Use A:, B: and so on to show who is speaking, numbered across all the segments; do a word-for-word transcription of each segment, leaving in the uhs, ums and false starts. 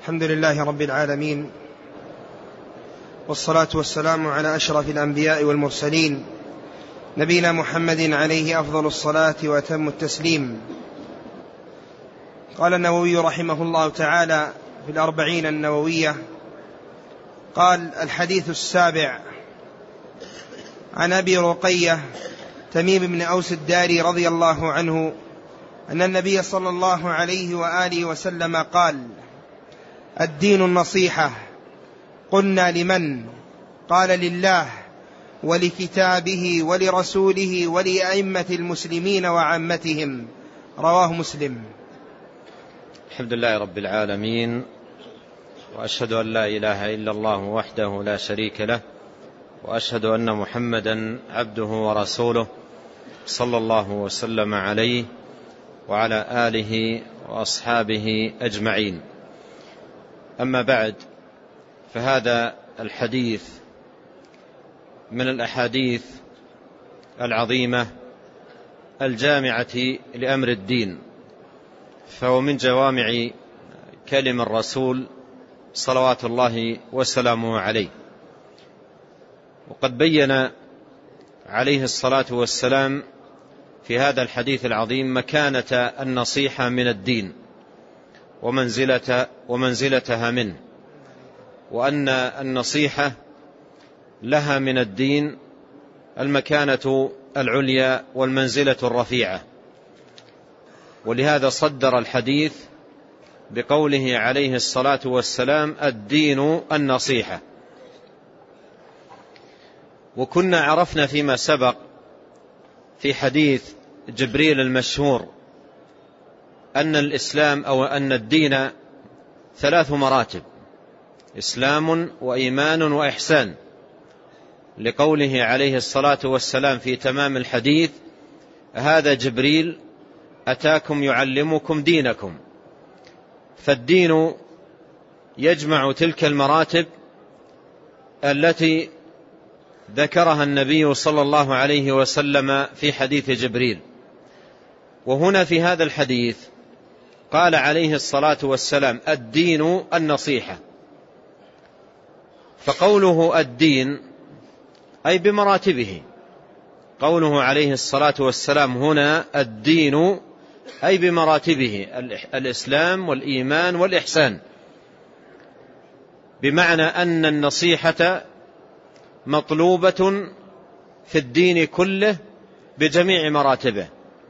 A: الحمد لله رب العالمين، والصلاة والسلام على أشرف الأنبياء والمرسلين، نبينا محمد عليه أفضل الصلاة وأتم التسليم. قال النووي رحمه الله تعالى في الأربعين النووية، قال: الحديث السابع عن أبي رقية تميم بن أوس الداري رضي الله عنه أن النبي صلى الله عليه وآله وسلم قال: الدين النصيحة. قلنا: لمن؟ قال: لله ولكتابه ولرسوله ولأئمة المسلمين وعامتهم. رواه مسلم.
B: الحمد لله رب العالمين، وأشهد أن لا إله إلا الله وحده لا شريك له، وأشهد أن محمدا عبده ورسوله، صلى الله وسلم عليه وعلى آله وأصحابه أجمعين. أما بعد، فهذا الحديث من الأحاديث العظيمة الجامعة لأمر الدين، فهو من جوامع كلم الرسول صلوات الله وسلامه عليه. وقد بين عليه الصلاة والسلام في هذا الحديث العظيم مكانة النصيحة من الدين ومنزلة ومنزلتها منه، وأن النصيحة لها من الدين المكانة العليا والمنزلة الرفيعة. ولهذا صدر الحديث بقوله عليه الصلاة والسلام: الدين النصيحة. وكنا عرفنا فيما سبق في حديث جبريل المشهور أن الإسلام أو أن الدين ثلاث مراتب: إسلام وإيمان وإحسان، لقوله عليه الصلاة والسلام في تمام الحديث: هذا جبريل أتاكم يعلمكم دينكم. فالدين يجمع تلك المراتب التي ذكرها النبي صلى الله عليه وسلم في حديث جبريل. وهنا في هذا الحديث قال عليه الصلاة والسلام: الدين النصيحة. فقوله الدين أي بمراتبه، قوله عليه الصلاة والسلام هنا الدين أي بمراتبه: الإسلام والإيمان والإحسان، بمعنى أن النصيحة مطلوبة في الدين كله بجميع مراتبه.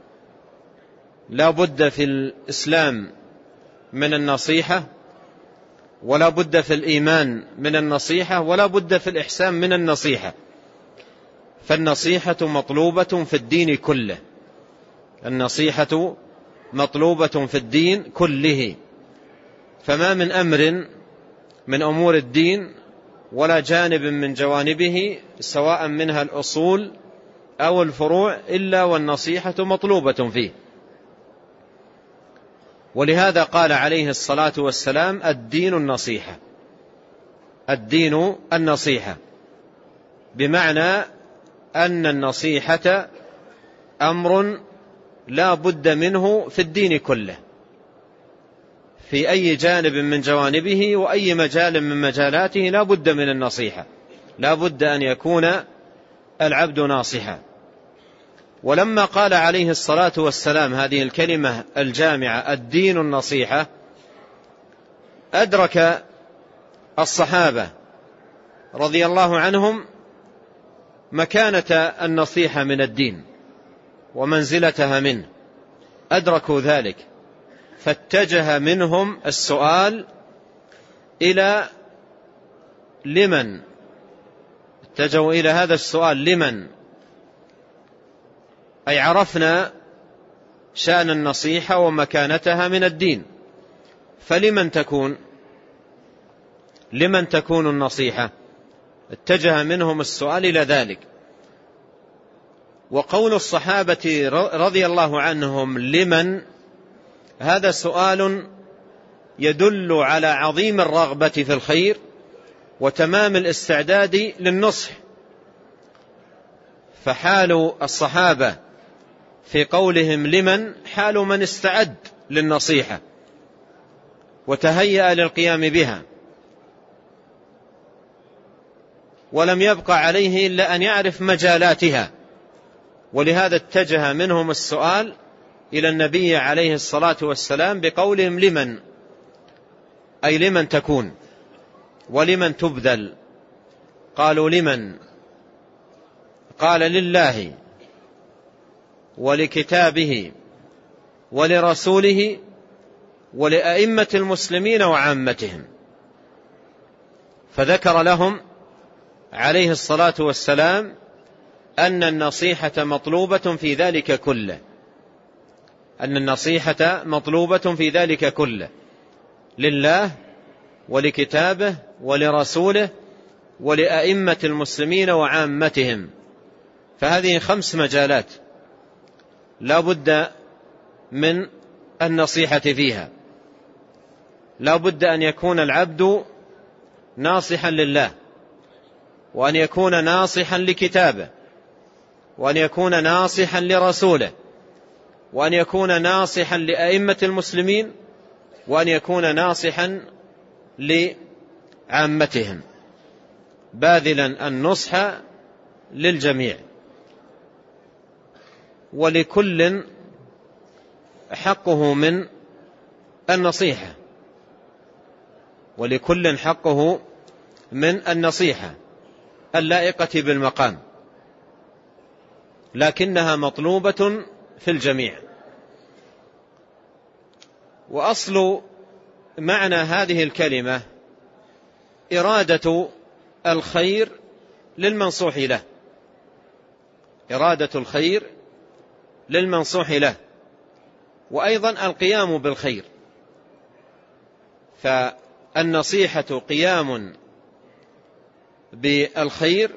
B: لا بد في الإسلام من النصيحة، ولا بد في الإيمان من النصيحة، ولا بد في الإحسان من النصيحة. فالنصيحة مطلوبة في الدين كله، النصيحة مطلوبة في الدين كله. فما من أمر من أمور الدين ولا جانب من جوانبه، سواء منها الأصول أو الفروع، إلا والنصيحة مطلوبة فيه. ولهذا قال عليه الصلاة والسلام: الدين النصيحة. الدين النصيحة بمعنى أن النصيحة أمر لا بد منه في الدين كله، في أي جانب من جوانبه وأي مجال من مجالاته لا بد من النصيحة، لا بد أن يكون العبد ناصحا. ولما قال عليه الصلاة والسلام هذه الكلمة الجامعة: الدين النصيحة، أدرك الصحابة رضي الله عنهم مكانة النصيحة من الدين ومنزلتها منه، أدركوا ذلك، فاتجه منهم السؤال إلى لمن، اتجهوا إلى هذا السؤال: لمن؟ أي عرفنا شأن النصيحة ومكانتها من الدين، فلمن تكون؟ لمن تكون النصيحة؟ اتجه منهم السؤال إلى ذلك. وقول الصحابة رضي الله عنهم لمن، هذا سؤال يدل على عظيم الرغبة في الخير وتمام الاستعداد للنصح. فحال الصحابة في قولهم لمن حال من استعد للنصيحة، وتهيأ للقيام بها، ولم يبق عليه إلا أن يعرف مجالاتها. ولهذا اتجه منهم السؤال إلى النبي عليه الصلاة والسلام بقولهم لمن، أي لمن تكون ولمن تبذل؟ قالوا لمن؟ قال لله ولكتابه ولرسوله ولأئمة المسلمين وعامتهم. فذكر لهم عليه الصلاة والسلام أن النصيحة مطلوبة في ذلك كله، أن النصيحة مطلوبة في ذلك كله، لله ولكتابه ولرسوله ولأئمة المسلمين وعامتهم. فهذه خمس مجالات لا بد من النصيحة فيها. لا بد أن يكون العبد ناصحا لله، وأن يكون ناصحا لكتابه، وأن يكون ناصحا لرسوله، وأن يكون ناصحا لأئمة المسلمين، وأن يكون ناصحا لعامتهم، باذلا النصح للجميع. ولكل حقه من النصيحة، ولكل حقه من النصيحة اللائقة بالمقام، لكنها مطلوبة في الجميع. وأصل معنى هذه الكلمة إرادة الخير للمنصوح له، إرادة الخير للمنصوح له، وأيضا القيام بالخير. فالنصيحة قيام بالخير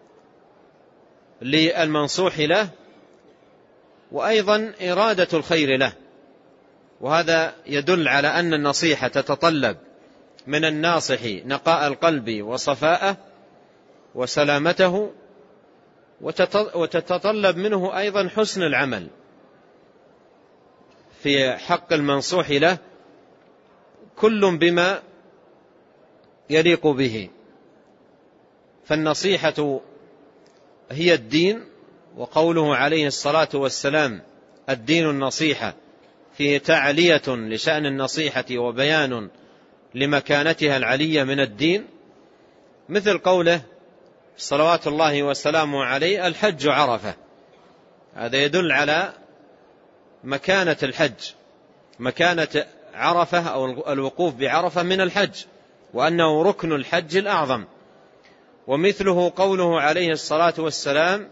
B: للمنصوح له، وأيضا إرادة الخير له. وهذا يدل على أن النصيحة تتطلب من الناصح نقاء القلب وصفاءه وسلامته، وتتطلب منه أيضا حسن العمل في حق المنصوح له، كل بما يليق به. فالنصيحة هي الدين، وقوله عليه الصلاة والسلام الدين النصيحة فيه تعلية لشأن النصيحة وبيان لمكانتها العلية من الدين، مثل قوله صلوات الله وسلامه عليه الحج عرفة. هذا يدل على مكانة الحج، مكانة عرفة أو الوقوف بعرفة من الحج، وأنه ركن الحج الأعظم. ومثله قوله عليه الصلاة والسلام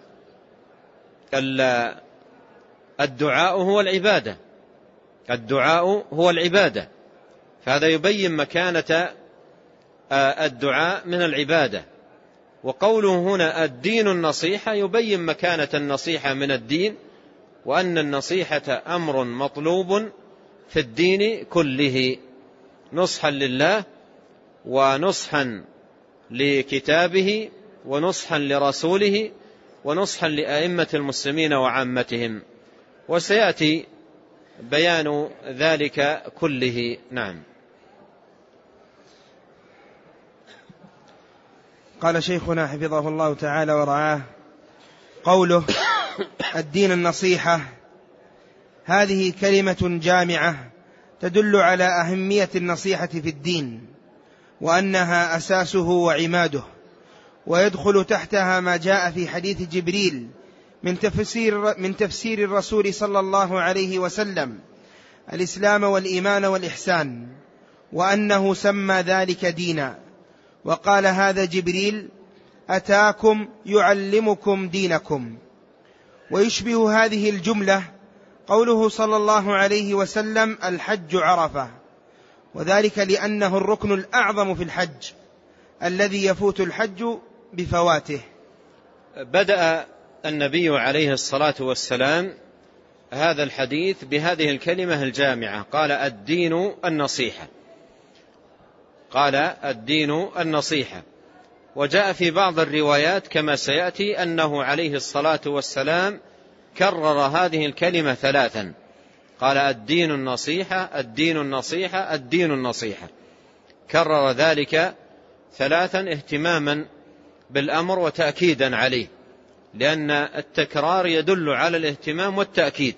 B: الدعاء هو العبادة، الدعاء هو العبادة. فهذا يبين مكانة الدعاء من العبادة. وقوله هنا الدين النصيحة يبين مكانة النصيحة من الدين، وأن النصيحة أمر مطلوب في الدين كله، نصحا لله ونصحا لكتابه ونصحا لرسوله ونصحا لأئمة المسلمين وعامتهم. وسيأتي بيان ذلك كله. نعم.
A: قال شيخنا حفظه الله تعالى ورعاه: قوله الدين النصيحة، هذه كلمة جامعة تدل على أهمية النصيحة في الدين، وأنها أساسه وعماده، ويدخل تحتها ما جاء في حديث جبريل من تفسير, من تفسير الرسول صلى الله عليه وسلم الإسلام والإيمان والإحسان، وأنه سمى ذلك دينا، وقال هذا جبريل أتاكم يعلمكم دينكم. ويشبه هذه الجملة قوله صلى الله عليه وسلم الحج عرفة، وذلك لأنه الركن الأعظم في الحج الذي يفوت الحج بفواته.
B: بدأ النبي عليه الصلاة والسلام هذا الحديث بهذه الكلمة الجامعة، قال الدين النصيحة، قال الدين النصيحة. وجاء في بعض الروايات كما سيأتي أنه عليه الصلاة والسلام كرر هذه الكلمة ثلاثا، قال الدين النصيحة الدين النصيحة الدين النصيحة، كرر ذلك ثلاثا اهتماما بالأمر وتأكيدا عليه، لأن التكرار يدل على الاهتمام والتأكيد.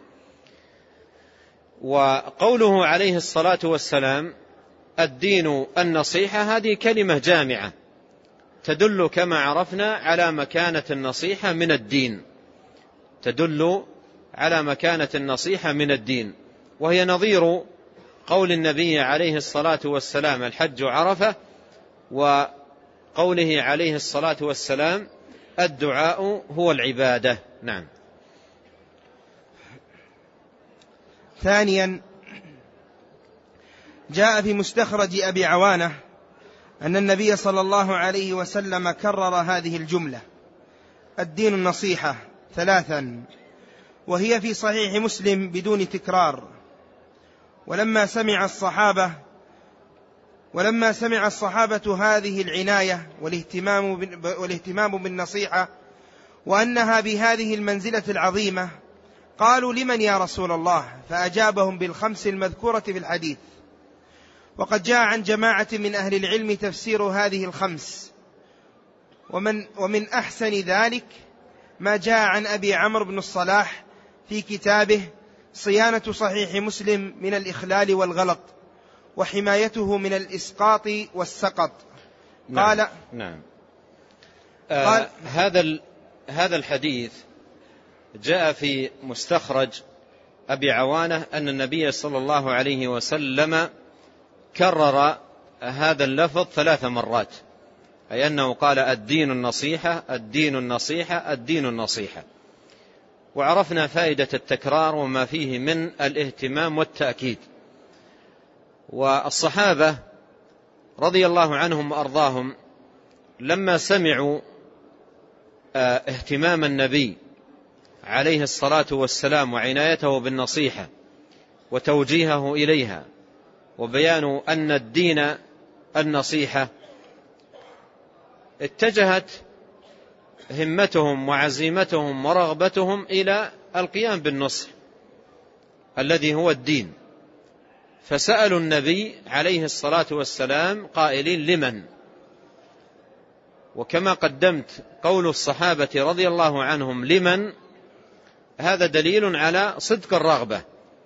B: وقوله عليه الصلاة والسلام الدين النصيحة هذه كلمة جامعة تدل كما عرفنا على مكانة النصيحة من الدين، تدل على مكانة النصيحة من الدين، وهي نظير قول النبي عليه الصلاة والسلام الحج عرفة، وقوله عليه الصلاة والسلام الدعاء هو العبادة. نعم.
A: ثانيا، جاء في مستخرج أبي عوانة أن النبي صلى الله عليه وسلم كرر هذه الجملة الدين النصيحة ثلاثا، وهي في صحيح مسلم بدون تكرار. ولما سمع الصحابة ولما سمع الصحابة هذه العناية والاهتمام والاهتمام بالنصيحة وأنها بهذه المنزلة العظيمة قالوا لمن يا رسول الله؟ فأجابهم بالخمس المذكورة في الحديث. وقد جاء عن جماعة من أهل العلم تفسير هذه الخمس، ومن, ومن أحسن ذلك ما جاء عن أبي عمرو بن الصلاح في كتابه صيانة صحيح مسلم من الإخلال والغلط وحمايته من الإسقاط والسقط.
B: نعم.
A: قال
B: نعم. آه قال هذا هذا الحديث جاء في مستخرج أبي عوانة أن النبي صلى الله عليه وسلم كرر هذا اللفظ ثلاث مرات، أي أنه قال الدين النصيحة الدين النصيحة الدين النصيحة. وعرفنا فائدة التكرار وما فيه من الاهتمام والتأكيد. والصحابة رضي الله عنهم وأرضاهم لما سمعوا اهتمام النبي عليه الصلاة والسلام وعنايته بالنصيحة وتوجيهه إليها وبيان أن الدين النصيحة، اتجهت همتهم وعزيمتهم ورغبتهم إلى القيام بالنصح الذي هو الدين، فسألوا النبي عليه الصلاة والسلام قائلين لمن؟ وكما قدمت قول الصحابة رضي الله عنهم لمن، هذا دليل على صدق الرغبة،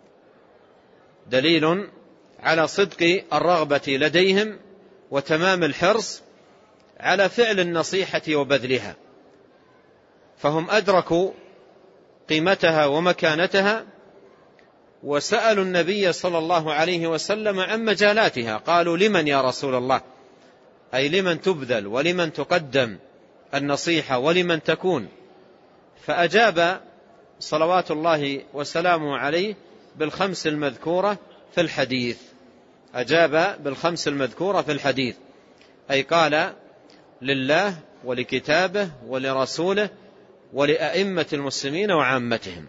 B: دليل على صدق الرغبة لديهم وتمام الحرص على فعل النصيحة وبذلها، فهم أدركوا قيمتها ومكانتها وسألوا النبي صلى الله عليه وسلم عن مجالاتها. قالوا لمن يا رسول الله؟ أي لمن تبذل ولمن تقدم النصيحة ولمن تكون؟ فأجاب صلوات الله وسلامه عليه بالخمس المذكورة في الحديث، أجاب بالخمس المذكورة في الحديث، أي قال لله ولكتابه ولرسوله ولأئمة المسلمين وعامتهم.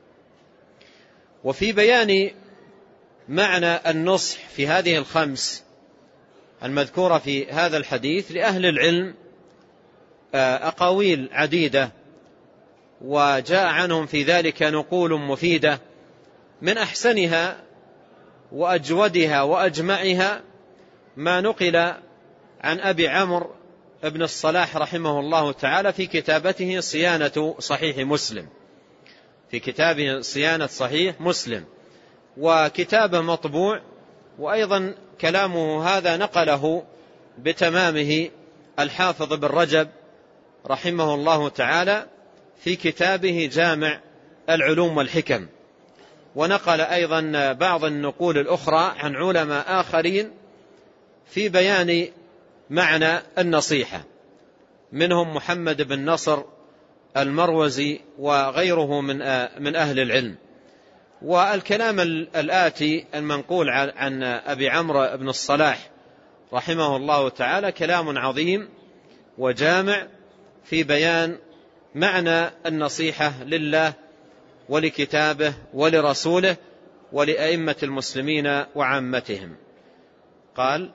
B: وفي بيان معنى النصح في هذه الخمس المذكورة في هذا الحديث لأهل العلم أقاويل عديدة، وجاء عنهم في ذلك نقول مفيدة، من أحسنها وأجودها وأجمعها ما نقل عن أبي عمرو ابن الصلاح رحمه الله تعالى في كتابته صيانة صحيح مسلم، في كتابه صيانة صحيح مسلم، وكتابه مطبوع، وأيضا كلامه هذا نقله بتمامه الحافظ بن رجب رحمه الله تعالى في كتابه جامع العلوم والحكم، ونقل أيضا بعض النقول الأخرى عن علماء آخرين في بيان معنى النصيحة، منهم محمد بن نصر المروزي وغيره من من أهل العلم. والكلام الآتي المنقول عن أبي عمرو بن الصلاح رحمه الله تعالى كلام عظيم وجامع في بيان معنى النصيحة لله ولكتابه ولرسوله ولأئمة المسلمين وعامتهم. قال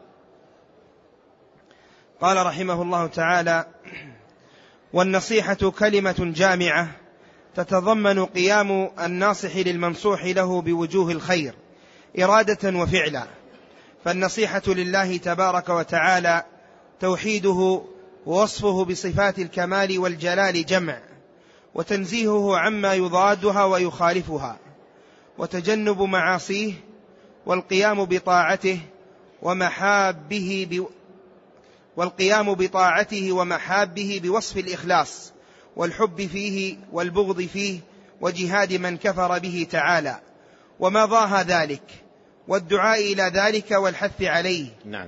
A: قال رحمه الله تعالى: والنصيحة كلمة جامعة تتضمن قيام الناصح للمنصوح له بوجوه الخير إرادة وفعلا. فالنصيحة لله تبارك وتعالى توحيده ووصفه بصفات الكمال والجلال جمع، وتنزيهه عما يضادها ويخالفها، وتجنب معاصيه، والقيام بطاعته ومحابه ب... والقيام بطاعته ومحابه بوصف الإخلاص والحب فيه والبغض فيه، وجهاد من كفر به تعالى وما ضاها ذلك، والدعاء إلى ذلك والحث عليه.
B: نعم.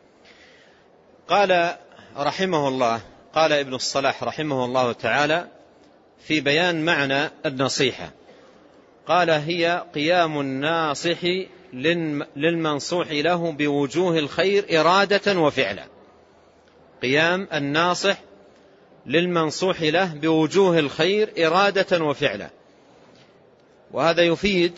B: قال رحمه الله قال ابن الصلاح رحمه الله تعالى في بيان معنى النصيحة، قال: هي قيام الناصح للمنصوح له بوجوه الخير إرادة وفعلا. قيام الناصح للمنصوح له بوجوه الخير إرادة وفعلا. وهذا يفيد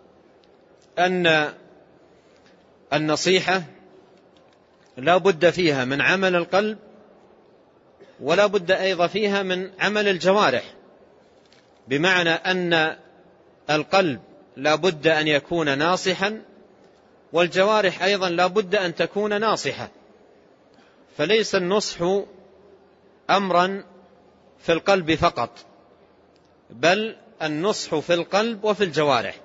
B: أن النصيحة لا بد فيها من عمل القلب، ولا بد أيضا فيها من عمل الجوارح، بمعنى أن القلب لا بد أن يكون ناصحا، والجوارح أيضا لا بد أن تكون ناصحة. فليس النصح أمرا في القلب فقط، بل النصح في القلب وفي الجوارح.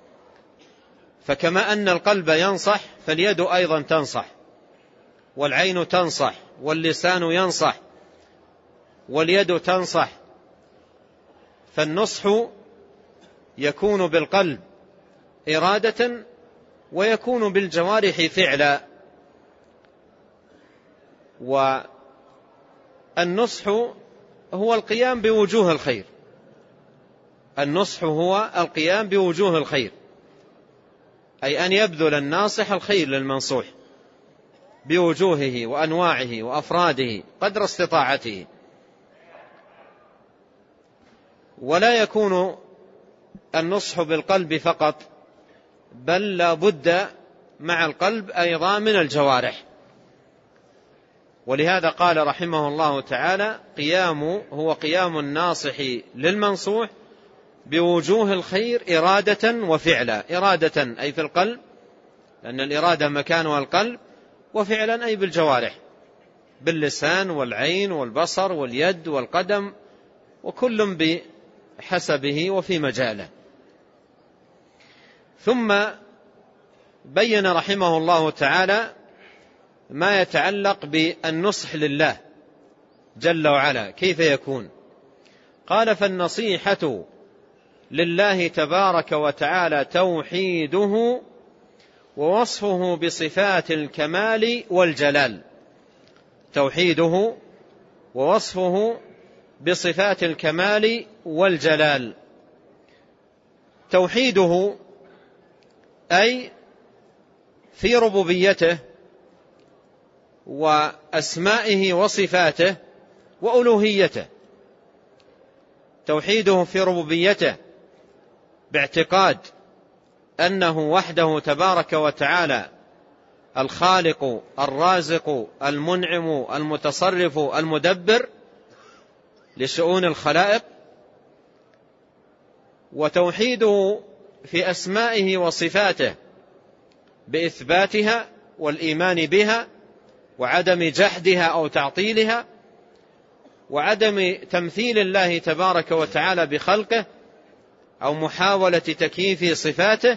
B: فكما أن القلب ينصح فاليد أيضا تنصح، والعين تنصح، واللسان ينصح، واليد تنصح. فالنصح يكون بالقلب إرادة، ويكون بالجوارح فعلا. والنصح هو القيام بوجوه الخير، النصح هو القيام بوجوه الخير، أي أن يبذل الناصح الخير للمنصوح بوجوهه وأنواعه وأفراده قدر استطاعته. ولا يكون النصح بالقلب فقط، بل لا بد مع القلب أيضا من الجوارح. ولهذا قال رحمه الله تعالى: قيام هو قيام الناصح للمنصوح بوجوه الخير إرادة وفعلا. إرادة أي في القلب، لأن الإرادة مكانها القلب، وفعلا أي بالجوارح، باللسان والعين والبصر واليد والقدم، وكل بحسبه وفي مجاله. ثم بين رحمه الله تعالى ما يتعلق بالنصح لله جل وعلا كيف يكون. قال: فالنصيحة لله تبارك وتعالى توحيده ووصفه بصفات الكمال والجلال. توحيده ووصفه بصفات الكمال والجلال. توحيده أي في ربوبيته وأسمائه وصفاته وألوهيته. توحيده في ربوبيته باعتقاد أنه وحده تبارك وتعالى الخالق الرازق المنعم المتصرف المدبر لشؤون الخلائق. وتوحيده في أسمائه وصفاته بإثباتها والإيمان بها، وعدم جحدها أو تعطيلها، وعدم تمثيل الله تبارك وتعالى بخلقه أو محاولة تكييف صفاته،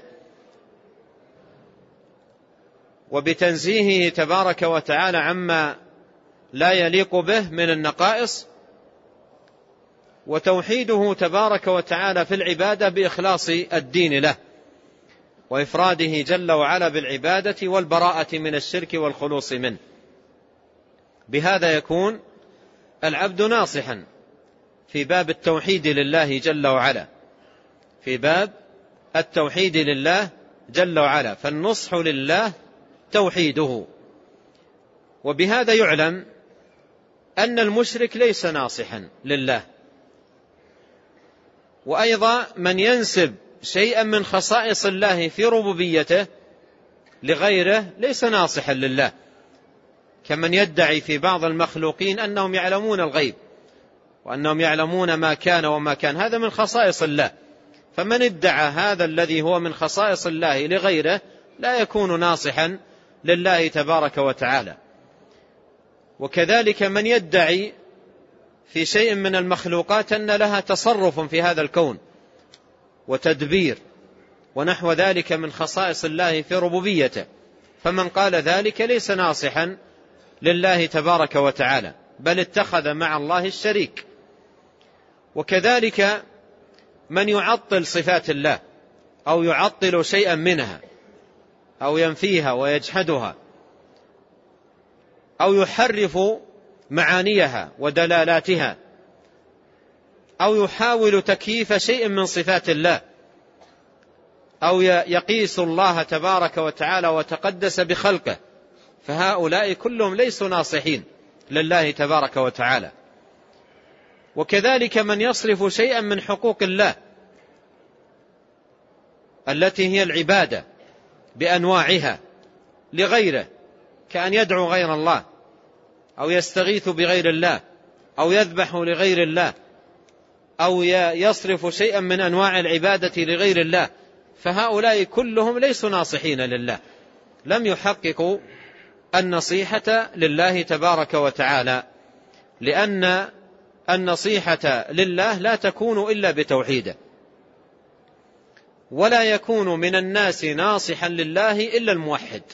B: وبتنزيهه تبارك وتعالى عما لا يليق به من النقائص. وتوحيده تبارك وتعالى في العبادة بإخلاص الدين له، وإفراده جل وعلا بالعبادة والبراءة من الشرك والخلوص منه. بهذا يكون العبد ناصحا في باب التوحيد لله جل وعلا، في باب التوحيد لله جل وعلا. فالنصح لله توحيده. وبهذا يعلم أن المشرك ليس ناصحا لله. وأيضا من ينسب شيئا من خصائص الله في ربوبيته لغيره ليس ناصحا لله، كمن يدعي في بعض المخلوقين أنهم يعلمون الغيب وأنهم يعلمون ما كان وما كان، هذا من خصائص الله. فمن ادعى هذا الذي هو من خصائص الله لغيره لا يكون ناصحا لله تبارك وتعالى. وكذلك من يدعي في شيء من المخلوقات أن لها تصرف في هذا الكون وتدبير ونحو ذلك من خصائص الله في ربوبيته، فمن قال ذلك ليس ناصحا لله تبارك وتعالى، بل اتخذ مع الله الشريك. وكذلك من يعطل صفات الله أو يعطل شيئا منها أو ينفيها ويجحدها أو يحرف معانيها ودلالاتها أو يحاول تكييف شيء من صفات الله أو يقيس الله تبارك وتعالى وتقدس بخلقه، فهؤلاء كلهم ليسوا ناصحين لله تبارك وتعالى. وكذلك من يصرف شيئا من حقوق الله التي هي العبادة بأنواعها لغيره، كأن يدعو غير الله أو يستغيث بغير الله أو يذبح لغير الله أو يصرف شيئا من أنواع العبادة لغير الله، فهؤلاء كلهم ليسوا ناصحين لله، لم يحققوا النصيحة لله تبارك وتعالى، لأن النصيحة لله لا تكون إلا بتوحيده، ولا يكون من الناس ناصحا لله إلا الموحد،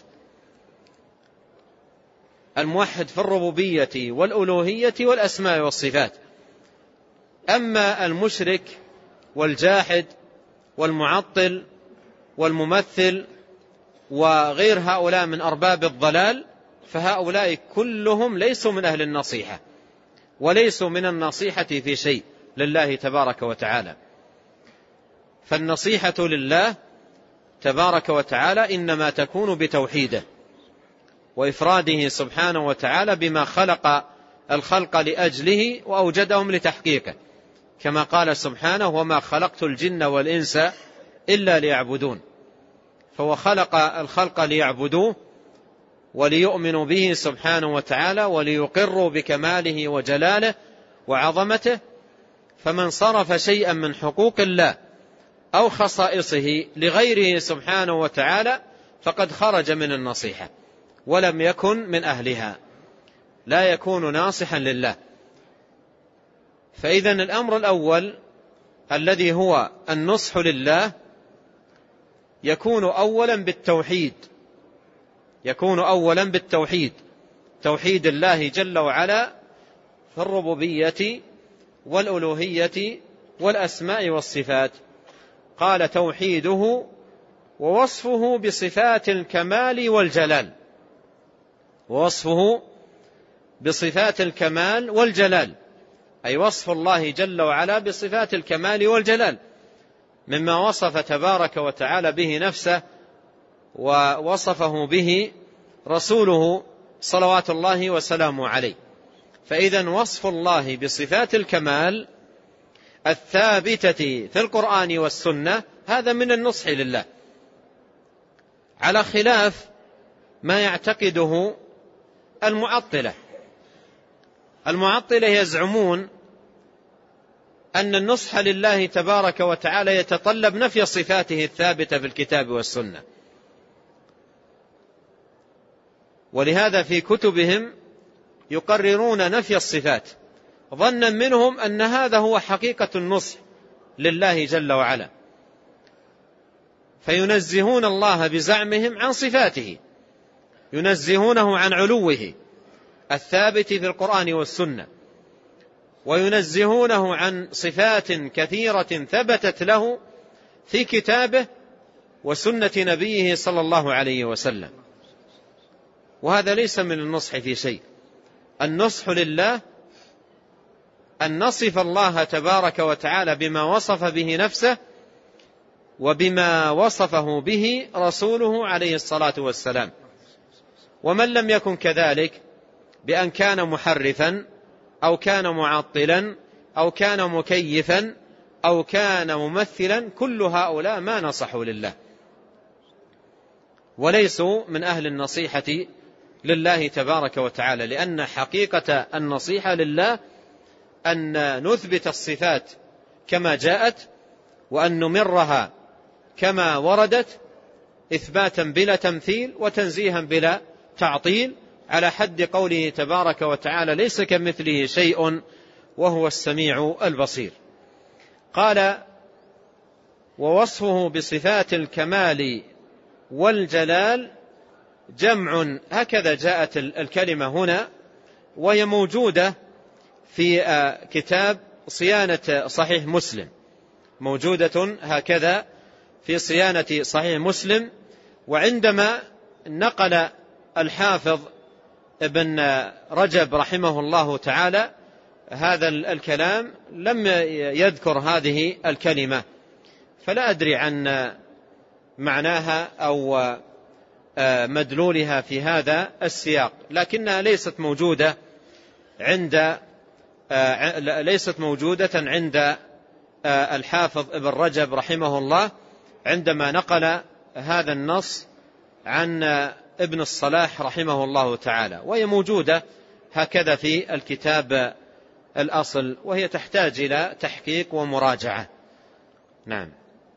B: الموحد في الربوبية والألوهية والأسماء والصفات. أما المشرك والجاحد والمعطل والممثل وغير هؤلاء من أرباب الضلال، فهؤلاء كلهم ليسوا من أهل النصيحة وليسوا من النصيحة في شيء لله تبارك وتعالى. فالنصيحة لله تبارك وتعالى إنما تكون بتوحيده وإفراده سبحانه وتعالى بما خلق الخلق لأجله وأوجدهم لتحقيقه، كما قال سبحانه: وما خلقت الجن والإنس إلا ليعبدون. فهو خلق الخلق ليعبدوه وليؤمنوا به سبحانه وتعالى وليقروا بكماله وجلاله وعظمته. فمن صرف شيئا من حقوق الله أو خصائصه لغيره سبحانه وتعالى فقد خرج من النصيحة ولم يكن من أهلها، لا يكون ناصحا لله. فإذن الأمر الأول الذي هو النصح لله يكون أولا بالتوحيد، يكون أولا بالتوحيد، توحيد الله جل وعلا في الربوبية والألوهية والأسماء والصفات. قال: توحيده ووصفه بصفات الكمال والجلال، ووصفه بصفات الكمال والجلال، أي وصف الله جل وعلا بصفات الكمال والجلال مما وصف تبارك وتعالى به نفسه ووصفه به رسوله صلوات الله وسلامه عليه. فإذن وصف الله بصفات الكمال الثابتة في القرآن والسنة هذا من النصح لله، على خلاف ما يعتقده المعطلة. المعطلة يزعمون أن النصح لله تبارك وتعالى يتطلب نفي صفاته الثابتة في الكتاب والسنة، ولهذا في كتبهم يقررون نفي الصفات ظنا منهم أن هذا هو حقيقة النصح لله جل وعلا، فينزهون الله بزعمهم عن صفاته، ينزهونه عن علوه الثابت في القرآن والسنة، وينزهونه عن صفات كثيرة ثبتت له في كتابه وسنة نبيه صلى الله عليه وسلم. وهذا ليس من النصح في شيء. النصح لله أن نصف الله تبارك وتعالى بما وصف به نفسه وبما وصفه به رسوله عليه الصلاة والسلام. ومن لم يكن كذلك بأن كان محرفا أو كان معطلا أو كان مكيفا أو كان ممثلا، كل هؤلاء ما نصحوا لله وليسوا من أهل النصيحة لله تبارك وتعالى، لأن حقيقة النصيحة لله أن نثبت الصفات كما جاءت، وأن نمرها كما وردت إثباتا بلا تمثيل وتنزيها بلا تعطيل، على حد قوله تبارك وتعالى: ليس كمثله شيء وهو السميع البصير. قال: ووصفه بصفات الكمال والجلال جمع. هكذا جاءت الكلمة هنا، وهي موجودة في كتاب صيانة صحيح مسلم، موجودة هكذا في صيانة صحيح مسلم. وعندما نقل الحافظ ابن رجب رحمه الله تعالى هذا الكلام لم يذكر هذه الكلمة، فلا أدري عن معناها أو مدلولها في هذا السياق، لكنها ليست موجودة عند ليست موجودة عند الحافظ ابن رجب رحمه الله عندما نقل هذا النص عن ابن الصلاح رحمه الله تعالى، وهي موجودة هكذا في الكتاب الأصل، وهي تحتاج إلى تحقيق ومراجعة. نعم.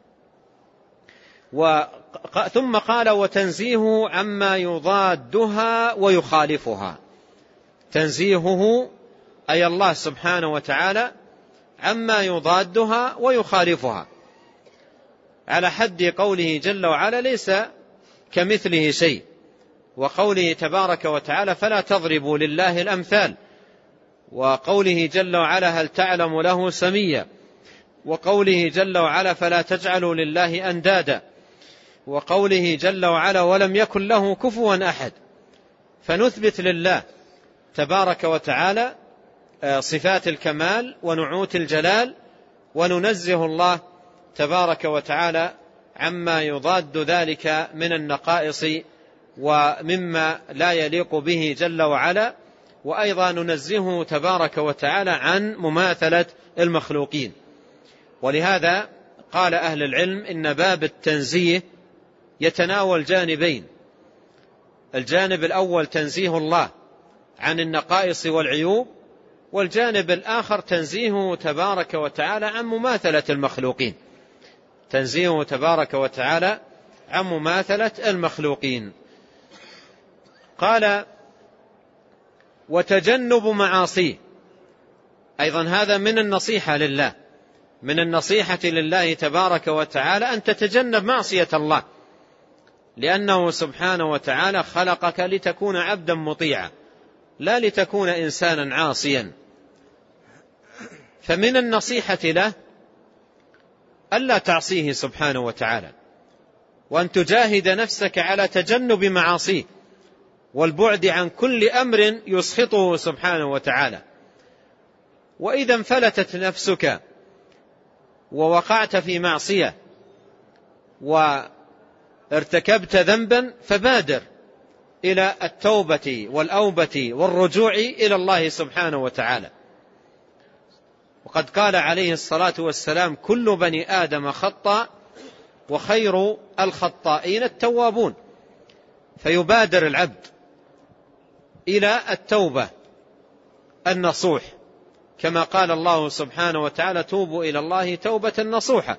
B: ثم قال: وتنزيهه عما يضادها ويخالفها. تنزيهه أي الله سبحانه وتعالى عما يضادها ويخالفها، على حد قوله جل وعلا: ليس كمثله شيء، وقوله تبارك وتعالى: فلا تضربوا لله الأمثال، وقوله جل وعلا: هل تعلم له سميا، وقوله جل وعلا: فلا تجعلوا لله أندادا، وقوله جل وعلا: ولم يكن له كفوا أحد. فنثبت لله تبارك وتعالى صفات الكمال ونعوت الجلال، وننزه الله تبارك وتعالى عما يضاد ذلك من النقائص ومما لا يليق به جل وعلا، وأيضا ننزهه تبارك وتعالى عن مماثلة المخلوقين. ولهذا قال أهل العلم إن باب التنزيه يتناول جانبين: الجانب الأول تنزيه الله عن النقائص والعيوب، والجانب الآخر تنزيهه تبارك وتعالى عن مماثلة المخلوقين، تنزيهه تبارك وتعالى عن مماثلة المخلوقين. قال: وتجنب معاصيه. أيضا هذا من النصيحة لله، من النصيحة لله تبارك وتعالى أن تتجنب معصية الله، لأنه سبحانه وتعالى خلقك لتكون عبدا مطيعا، لا لتكون إنسانا عاصيا. فمن النصيحة له ألا تعصيه سبحانه وتعالى، وأن تجاهد نفسك على تجنب معاصيه والبعد عن كل أمر يسخطه سبحانه وتعالى. وإذا انفلتت نفسك ووقعت في معصية وارتكبت ذنبا فبادر إلى التوبة والأوبة والرجوع إلى الله سبحانه وتعالى. وقد قال عليه الصلاة والسلام: كل بني آدم خطأ وخير الخطائين التوابون. فيبادر العبد إلى التوبة النصوح، كما قال الله سبحانه وتعالى: توبوا إلى الله توبة نصوحة.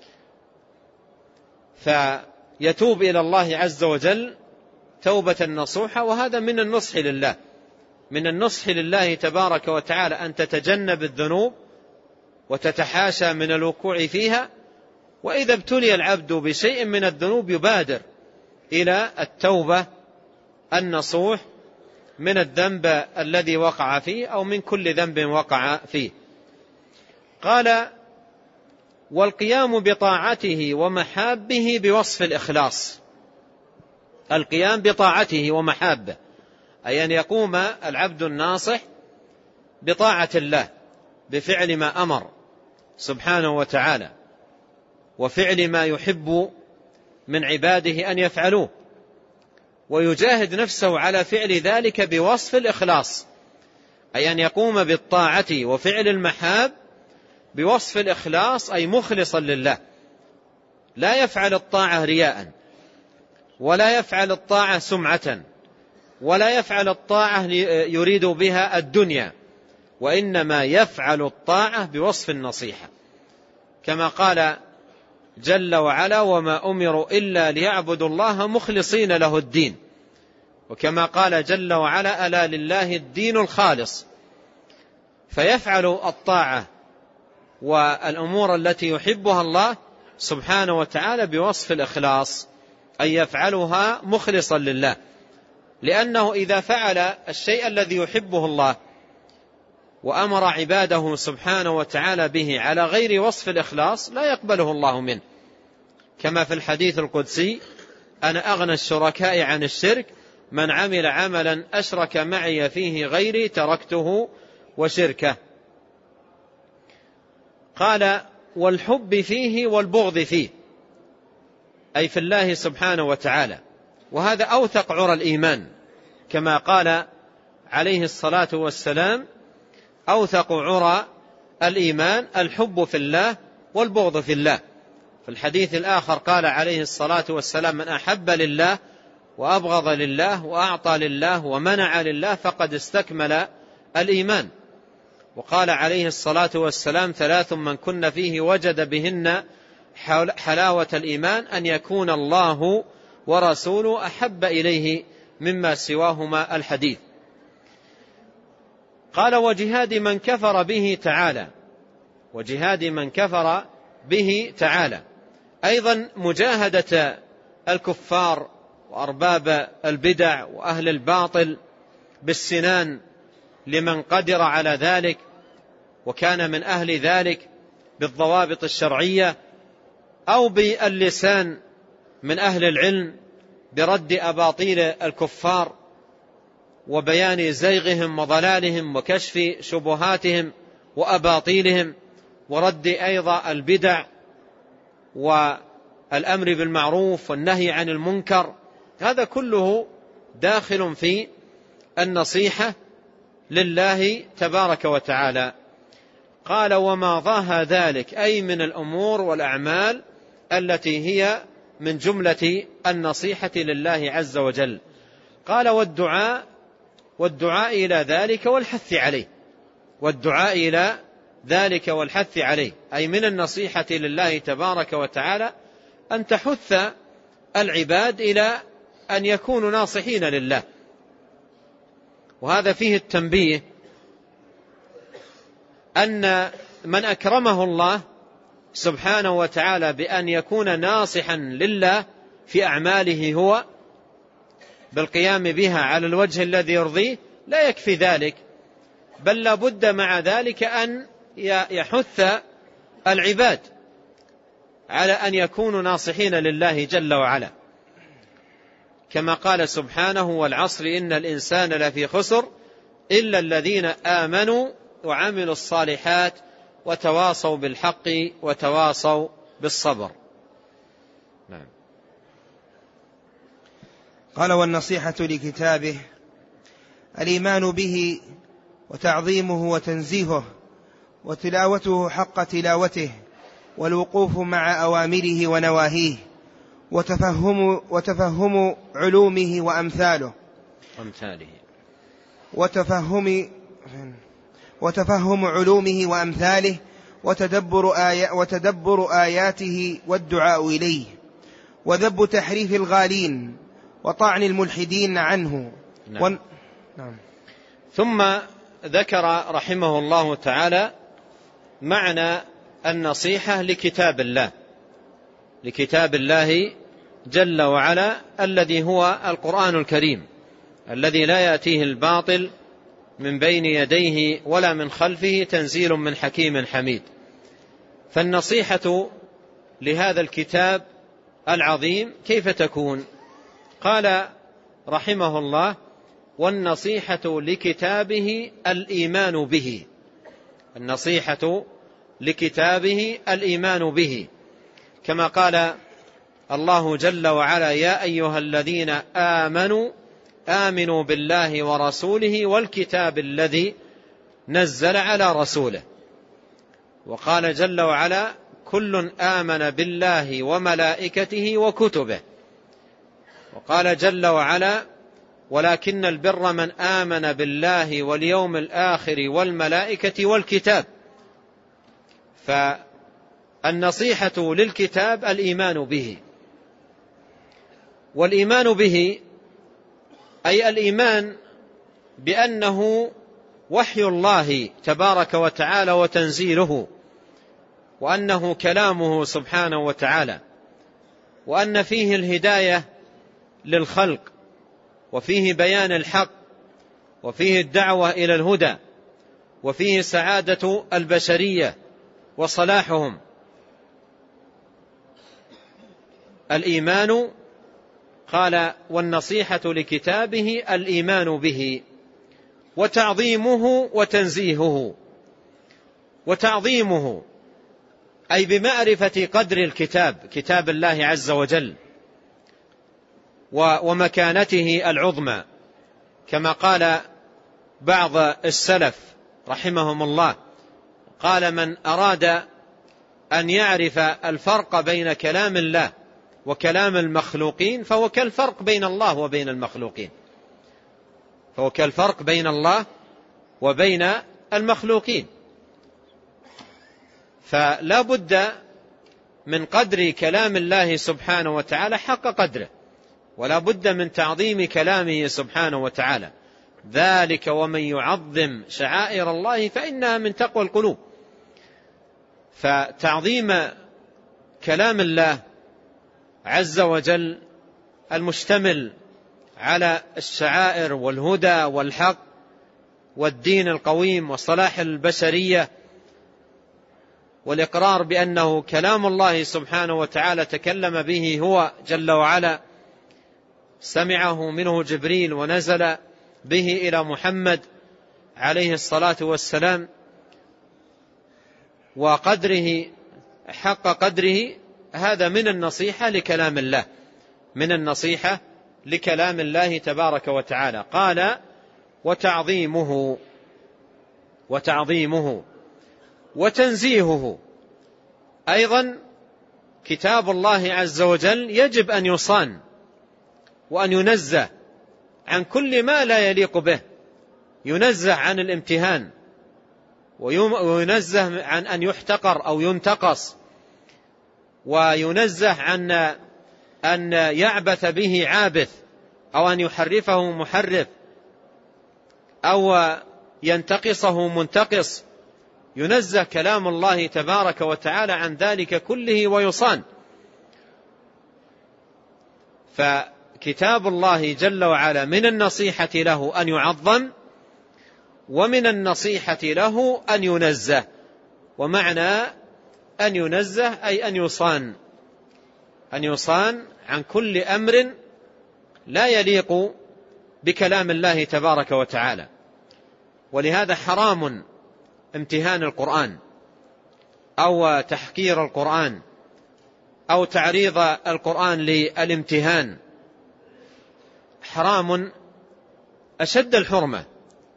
B: فيتوب إلى الله عز وجل توبة نصوحة، وهذا من النصح لله، من النصح لله تبارك وتعالى أن تتجنب الذنوب وتتحاشى من الوقوع فيها. وإذا ابتلي العبد بشيء من الذنوب يبادر إلى التوبة النصوح من الذنب الذي وقع فيه أو من كل ذنب وقع فيه. قال: والقيام بطاعته ومحابه بوصف الإخلاص. القيام بطاعته ومحابه أي أن يقوم العبد الناصح بطاعة الله، بفعل ما أمر سبحانه وتعالى، وفعل ما يحب من عباده أن يفعلوه، ويجاهد نفسه على فعل ذلك بوصف الإخلاص، أي أن يقوم بالطاعة وفعل المحاب بوصف الإخلاص، أي مخلصا لله، لا يفعل الطاعة رياء، ولا يفعل الطاعة سمعة، ولا يفعل الطاعة يريد بها الدنيا، وإنما يفعل الطاعة بوصف النصيحة، كما قال جل وعلا: وما أمروا إلا ليعبدوا الله مخلصين له الدين، وكما قال جل وعلا: ألا لله الدين الخالص. فيفعل الطاعة والأمور التي يحبها الله سبحانه وتعالى بوصف الإخلاص، أن يفعلها مخلصا لله، لأنه إذا فعل الشيء الذي يحبه الله وأمر عباده سبحانه وتعالى به على غير وصف الإخلاص لا يقبله الله منه، كما في الحديث القدسي: أنا أغنى الشركاء عن الشرك، من عمل عملا أشرك معي فيه غيري تركته وشركه. قال: والحب فيه والبغض فيه، أي في الله سبحانه وتعالى، وهذا أوثق عرى الإيمان، كما قال عليه الصلاة والسلام: أوثق عرى الإيمان الحب في الله والبغض في الله. في الحديث الآخر قال عليه الصلاة والسلام: من أحب لله وأبغض لله وأعطى لله ومنع لله فقد استكمل الإيمان. وقال عليه الصلاة والسلام: ثلاث من كن فيه وجد بهن حلاوة الإيمان، أن يكون الله ورسوله أحب إليه مما سواهما. الحديث. قال: وجهاد من كفر به تعالى، وجهاد من كفر به تعالى، أيضا مجاهدة الكفار وأرباب البدع وأهل الباطل بالسنان لمن قدر على ذلك وكان من أهل ذلك بالضوابط الشرعية، أو باللسان من أهل العلم برد أباطيل الكفار وبيان زيغهم وضلالهم وكشف شبهاتهم وأباطيلهم، ورد أيضا البدع والأمر بالمعروف والنهي عن المنكر. هذا كله داخل في النصيحة لله تبارك وتعالى. قال: وما ضاها ذلك، أي من الأمور والأعمال التي هي من جملة النصيحة لله عز وجل. قال: والدعاء والدعاء إلى ذلك والحث عليه، والدعاء إلى ذلك والحث عليه، أي من النصيحة لله تبارك وتعالى أن تحث العباد إلى أن يكونوا ناصحين لله. وهذا فيه التنبيه أن من أكرمه الله سبحانه وتعالى بأن يكون ناصحا لله في أعماله هو بالقيام بها على الوجه الذي يرضيه، لا يكفي ذلك، بل لا بد مع ذلك أن يحث العباد على أن يكونوا ناصحين لله جل وعلا، كما قال سبحانه: والعصر إن الإنسان لفي خسر إلا الذين آمنوا وعملوا الصالحات وتواصوا بالحق وتواصوا بالصبر. نعم.
A: قال: والنصيحة لكتابه الإيمان به وتعظيمه وتنزيهه وتلاوته حق تلاوته والوقوف مع أوامره ونواهيه وتفهم, وتفهم علومه وأمثاله
B: أمثاله
A: وتفهم وتفهم علومه وأمثاله وتدبر, آي وتدبر آياته والدعاء إليه وذب تحريف الغالين وطعن الملحدين عنه.
B: نعم.
A: ون... نعم.
B: ثم ذكر رحمه الله تعالى معنى النصيحة لكتاب الله، لكتاب الله جل وعلا الذي هو القرآن الكريم الذي لا يأتيه الباطل من بين يديه ولا من خلفه، تنزيل من حكيم حميد. فالنصيحة لهذا الكتاب العظيم كيف تكون؟ قال رحمه الله: والنصيحة لكتابه الإيمان به، النصيحة لكتابه الإيمان به، كما قال الله جل وعلا: يا أيها الذين آمنوا آمنوا بالله ورسوله والكتاب الذي نزل على رسوله. وقال جل وعلا: كل آمن بالله وملائكته وكتبه. وقال جل وعلا: ولكن البر من آمن بالله واليوم الآخر والملائكة والكتاب. فالنصيحة للكتاب الإيمان به، والإيمان به أي الإيمان بأنه وحي الله تبارك وتعالى وتنزيله، وأنه كلامه سبحانه وتعالى، وأن فيه الهداية للخلق، وفيه بيان الحق، وفيه الدعوة إلى الهدى، وفيه سعادة البشرية وصلاحهم. الإيمان قال والنصيحة لكتابه الإيمان به وتعظيمه وتنزيهه. وتعظيمه أي بمعرفة قدر الكتاب، كتاب الله عز وجل، ومكانته العظمى، كما قال بعض السلف رحمهم الله، قال من أراد أن يعرف الفرق بين كلام الله وكلام المخلوقين فهو كالفرق بين الله وبين المخلوقين، فهو كالفرق بين الله وبين المخلوقين. فلا بد من قدر كلام الله سبحانه وتعالى حق قدره، ولا بد من تعظيم كلامه سبحانه وتعالى. ذلك ومن يعظم شعائر الله فإنها من تقوى القلوب. فتعظيم كلام الله عز وجل المشتمل على الشعائر والهدى والحق والدين القويم وصلاح البشرية، والإقرار بأنه كلام الله سبحانه وتعالى تكلم به هو جل وعلا، سمعه منه جبريل ونزل به إلى محمد عليه الصلاة والسلام، وقدره حق قدره، هذا من النصيحة لكلام الله، من النصيحة لكلام الله تبارك وتعالى. قال وتعظيمه وتعظيمه وتنزيهه. أيضا كتاب الله عز وجل يجب أن يصان وأن ينزه عن كل ما لا يليق به، ينزه عن الامتهان، وينزه عن أن يحتقر أو ينتقص، وينزه عن أن يعبث به عابث، أو أن يحرفه محرف، أو ينتقصه منتقص. ينزه كلام الله تبارك وتعالى عن ذلك كله ويصان. فكتاب الله جل وعلا من النصيحة له أن يعظم، ومن النصيحة له أن ينزه. ومعنى أن ينزه أي أن يصان، أن يصان عن كل أمر لا يليق بكلام الله تبارك وتعالى. ولهذا حرام امتهان القرآن أو تحقير القرآن أو تعريض القرآن للامتهان، حرام أشد الحرمة،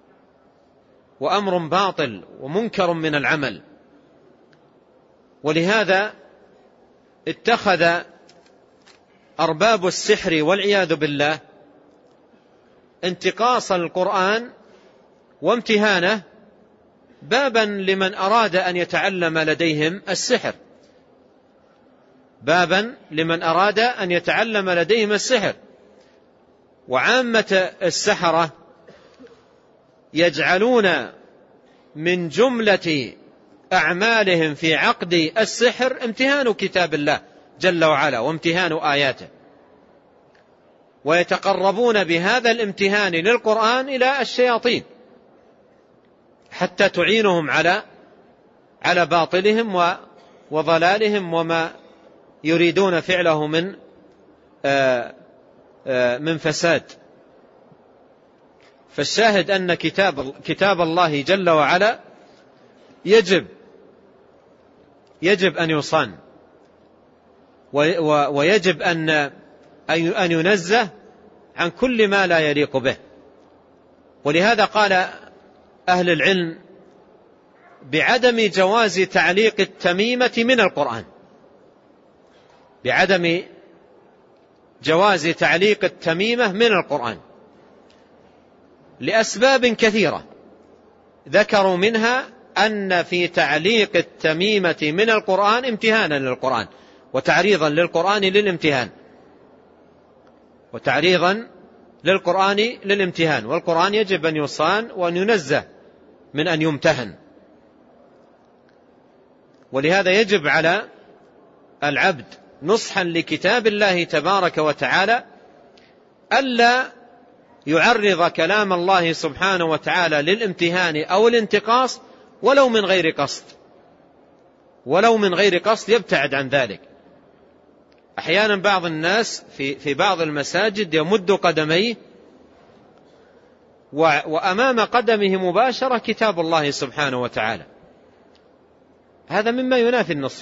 B: وأمر باطل ومنكر من العمل. ولهذا اتخذ أرباب السحر والعياذ بالله انتقاص القرآن وامتهانه بابا لمن أراد أن يتعلم لديهم السحر، بابا لمن أراد أن يتعلم لديهم السحر. وعامة السحرة يجعلون من جملة أعمالهم في عقد السحر امتهان كتاب الله جل وعلا وامتهان آياته، ويتقربون بهذا الامتهان للقرآن إلى الشياطين حتى تعينهم على على باطلهم وضلالهم وما يريدون فعله من آآ آآ من فساد. فالشاهد أن كتاب كتاب الله جل وعلا يجب يجب أن يصان، ويجب أن أن ينزه عن كل ما لا يليق به. ولهذا قال أهل العلم بعدم جواز تعليق التميمة من القرآن، بعدم جواز تعليق التميمة من القرآن، لأسباب كثيرة، ذكروا منها أن في تعليق التميمة من القرآن امتهانا للقرآن وتعريضا للقرآن للامتهان، وتعريضا للقرآن للامتهان، والقرآن يجب أن يصان وأن ينزه من أن يمتهن. ولهذا يجب على العبد نصحا لكتاب الله تبارك وتعالى ألا يعرض كلام الله سبحانه وتعالى للامتهان أو الانتقاص ولو من غير قصد، ولو من غير قصد يبتعد عن ذلك. أحيانا بعض الناس في في بعض المساجد يمد قدميه وأمام قدمه مباشرة كتاب الله سبحانه وتعالى، هذا مما ينافي النصح،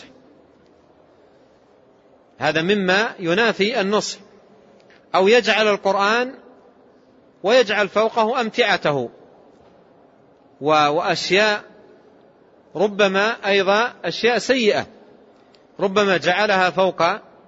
B: هذا مما ينافي النصح. أو يجعل القرآن ويجعل فوقه أمتعته وأشياء ربما أيضا أشياء سيئة، ربما جعلها فوق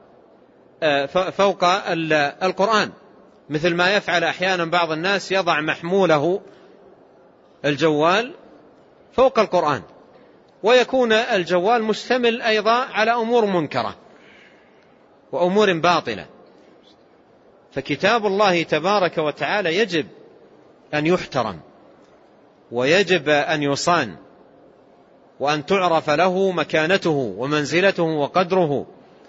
B: فوق القرآن، مثل ما يفعل أحيانا بعض الناس، يضع محموله الجوال فوق القرآن، ويكون الجوال مشتمل أيضا على أمور منكرة وأمور باطلة. فكتاب الله تبارك وتعالى يجب أن يحترم ويجب أن يصان وأن تعرف له مكانته ومنزلته وقدره.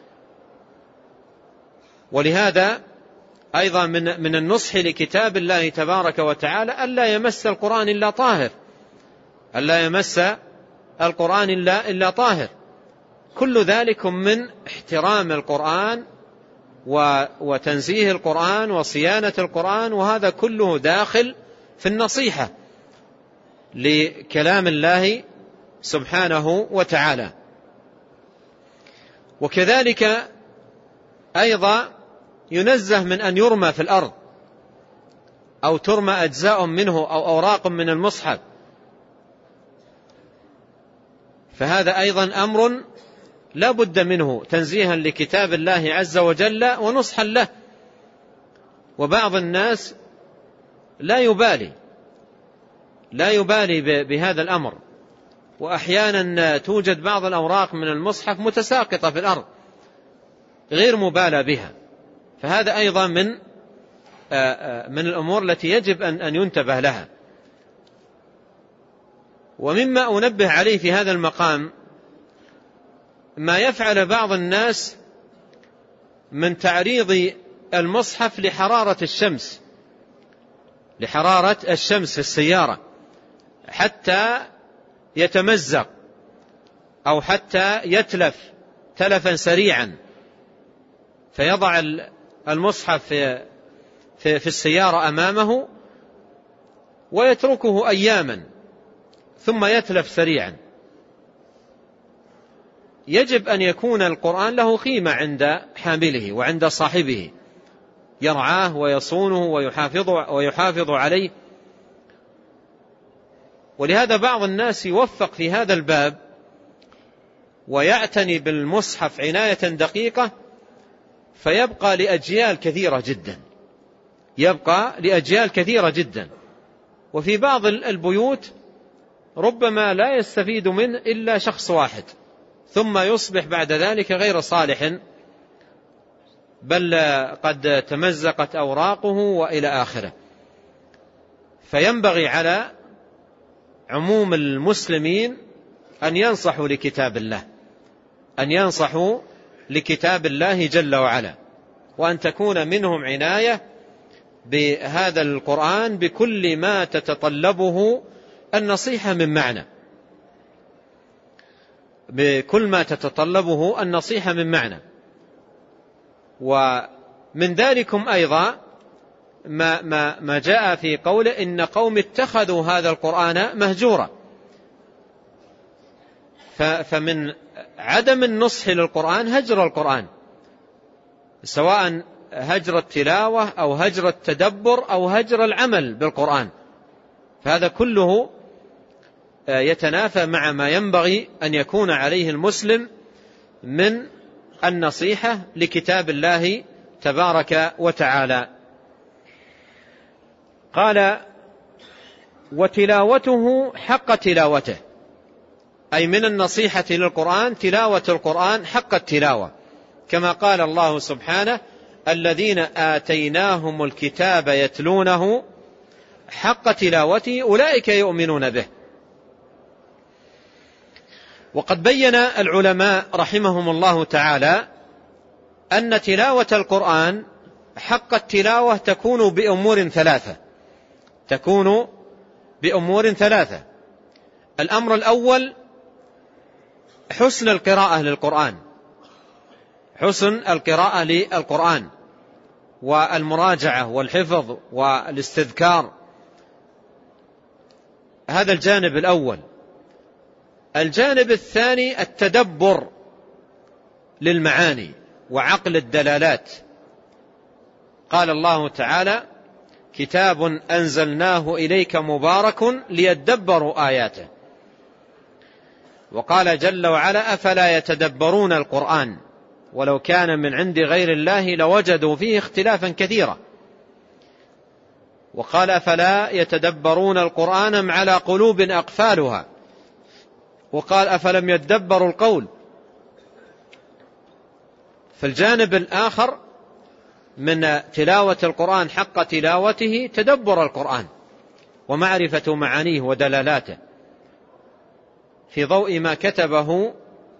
B: ولهذا أيضا من من النصح لكتاب الله تبارك وتعالى ألا يمس القرآن إلا طاهر، ألا يمس القرآن إلا إلا طاهر. كل ذلك من احترام القرآن وتنزيه القرآن وصيانة القرآن، وهذا كله داخل في النصيحة لكلام الله سبحانه وتعالى. وكذلك أيضا ينزه من أن يرمى في الأرض أو ترمى أجزاء منه أو أوراق من المصحف، فهذا أيضا أمر لا بد منه تنزيها لكتاب الله عز وجل ونصحا له. وبعض الناس لا يبالي لا يبالي بهذا الأمر، وأحيانا توجد بعض الأوراق من المصحف متساقطة في الأرض غير مبالى بها، فهذا أيضا من من الأمور التي يجب أن ينتبه لها. ومما أنبه عليه في هذا المقام ما يفعل بعض الناس من تعريض المصحف لحرارة الشمس لحرارة الشمس في السيارة حتى يتمزق أو حتى يتلف تلفا سريعا، فيضع المصحف في, في, في السيارة أمامه ويتركه أياما ثم يتلف سريعا. يجب أن يكون القرآن له قيمة عند حامله وعند صاحبه، يرعاه ويصونه ويحافظ, ويحافظ عليه. ولهذا بعض الناس يوفق في هذا الباب ويعتني بالمصحف عناية دقيقة، فيبقى لأجيال كثيرة جدا يبقى لأجيال كثيرة جدا. وفي بعض البيوت ربما لا يستفيد منه إلا شخص واحد، ثم يصبح بعد ذلك غير صالح، بل قد تمزقت أوراقه وإلى آخره. فينبغي على عموم المسلمين أن ينصحوا لكتاب الله أن ينصحوا لكتاب الله جل وعلا، وأن تكون منهم عناية بهذا القرآن بكل ما تتطلبه النصيحة من معنى بكل ما تتطلبه النصيحة من معنى. ومن ذلكم أيضا ما, ما, ما جاء في قوله إن قوم اتخذوا هذا القرآن مهجورا، فمن عدم النصح للقرآن هجر القرآن، سواء هجر التلاوة أو هجر التدبر أو هجر العمل بالقرآن، فهذا كله يتنافى مع ما ينبغي أن يكون عليه المسلم من النصيحة لكتاب الله تبارك وتعالى. قال وتلاوته حق تلاوته، أي من النصيحة للقرآن تلاوة القرآن حق التلاوة، كما قال الله سبحانه: الذين آتيناهم الكتاب يتلونه حق تلاوته أولئك يؤمنون به. وقد بين العلماء رحمهم الله تعالى أن تلاوة القرآن حق التلاوة تكون بأمور ثلاثة تكون بأمور ثلاثة الأمر الأول حسن القراءة للقرآن حسن القراءة للقرآن والمراجعة والحفظ والاستذكار، هذا الجانب الأول. الجانب الثاني التدبر للمعاني وعقل الدلالات. قال الله تعالى: كتاب أنزلناه إليك مبارك ليدبروا آياته. وقال جل وعلا: أفلا يتدبرون القرآن ولو كان من عند غير الله لوجدوا فيه اختلافا كثيرا. وقال: أفلا يتدبرون القرآن أم على قلوب أقفالها. وقال: أفلم يدبروا القول. فالجانب الآخر من تلاوة القرآن حق تلاوته تدبر القرآن ومعرفة معانيه ودلالاته في ضوء ما كتبه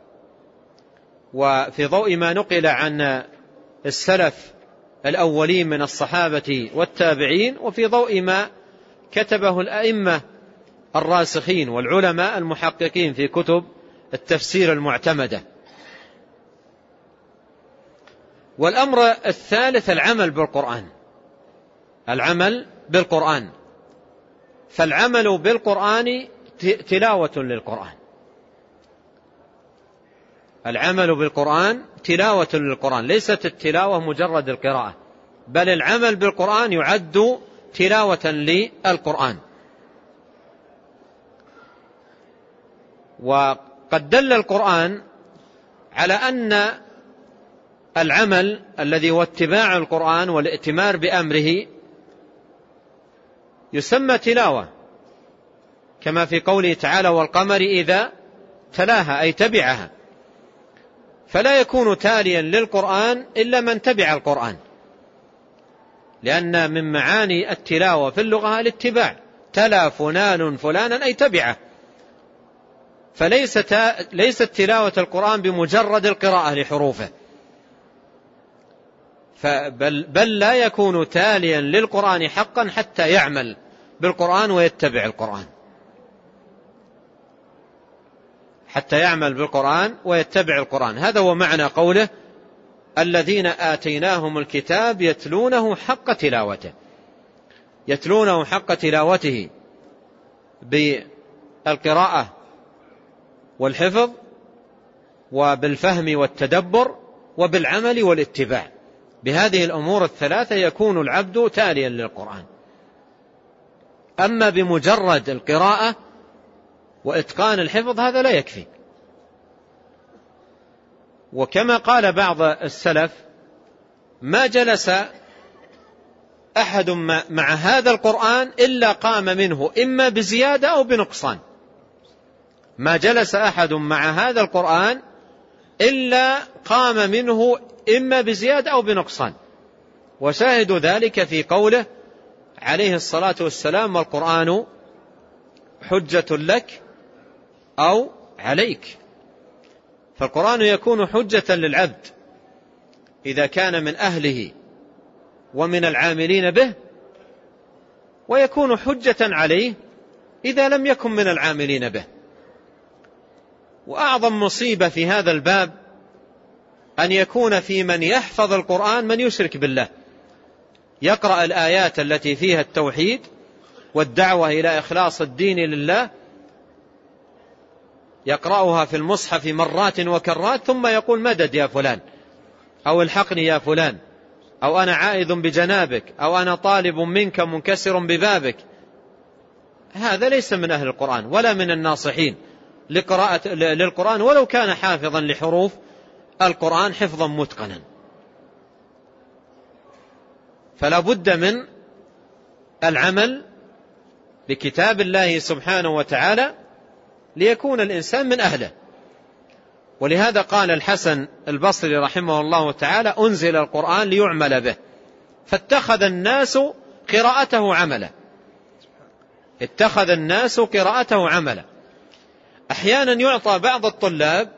B: وفي ضوء ما نقل عن السلف الأولين من الصحابة والتابعين، وفي ضوء ما كتبه الأئمة الراسخين والعلماء المحققين في كتب التفسير المعتمدة. والأمر الثالث العمل بالقرآن العمل بالقرآن فالعمل بالقرآن تلاوة للقرآن العمل بالقرآن تلاوة للقرآن، ليست التلاوة مجرد القراءة، بل العمل بالقرآن يعد تلاوة للقرآن. وقد دل القرآن على أن العمل الذي هو اتباع القرآن والائتمار بأمره يسمى تلاوة، كما في قوله تعالى: والقمر إذا تلاها، أي تبعها. فلا يكون تاليا للقرآن إلا من تبع القرآن، لأن من معاني التلاوة في اللغة الاتباع، تلا فلان فلانا أي تبعه. فليست ليست تلاوة القرآن بمجرد القراءة لحروفه، بل, بل لا يكون تاليا للقرآن حقا حتى يعمل بالقرآن ويتبع القرآن حتى يعمل بالقرآن ويتبع القرآن. هذا هو معنى قوله: الذين آتيناهم الكتاب يتلونه حق تلاوته يتلونه حق تلاوته بالقراءة والحفظ وبالفهم والتدبر وبالعمل والاتباع. بهذه الأمور الثلاثة يكون العبد تاليا للقرآن. أما بمجرد القراءة وإتقان الحفظ هذا لا يكفي. وكما قال بعض السلف: ما جلس أحد مع هذا القرآن إلا قام منه إما بزيادة أو بنقصان. ما جلس أحد مع هذا القرآن إلا قام منه إما بزيادة أو بنقصان. وشاهد ذلك في قوله عليه الصلاة والسلام: والقرآن حجة لك أو عليك. فالقرآن يكون حجة للعبد إذا كان من أهله ومن العاملين به، ويكون حجة عليه إذا لم يكن من العاملين به. وأعظم مصيبة في هذا الباب أن يكون في من يحفظ القرآن من يشرك بالله، يقرأ الآيات التي فيها التوحيد والدعوة إلى إخلاص الدين لله، يقرأها في المصحف مرات وكرات، ثم يقول: مدد يا فلان، أو الحقني يا فلان، أو أنا عائذ بجنابك، أو أنا طالب منك منكسر ببابك. هذا ليس من أهل القرآن ولا من الناصحين لقراءة للقرآن ولو كان حافظا لحروف القرآن حفظا متقنا. فلا بد من العمل بكتاب الله سبحانه وتعالى ليكون الإنسان من أهله. ولهذا قال الحسن البصري رحمه الله تعالى: أنزل القرآن ليعمل به، فاتخذ الناس قراءته عملا. اتخذ الناس قراءته عملا. أحيانا يعطى بعض الطلاب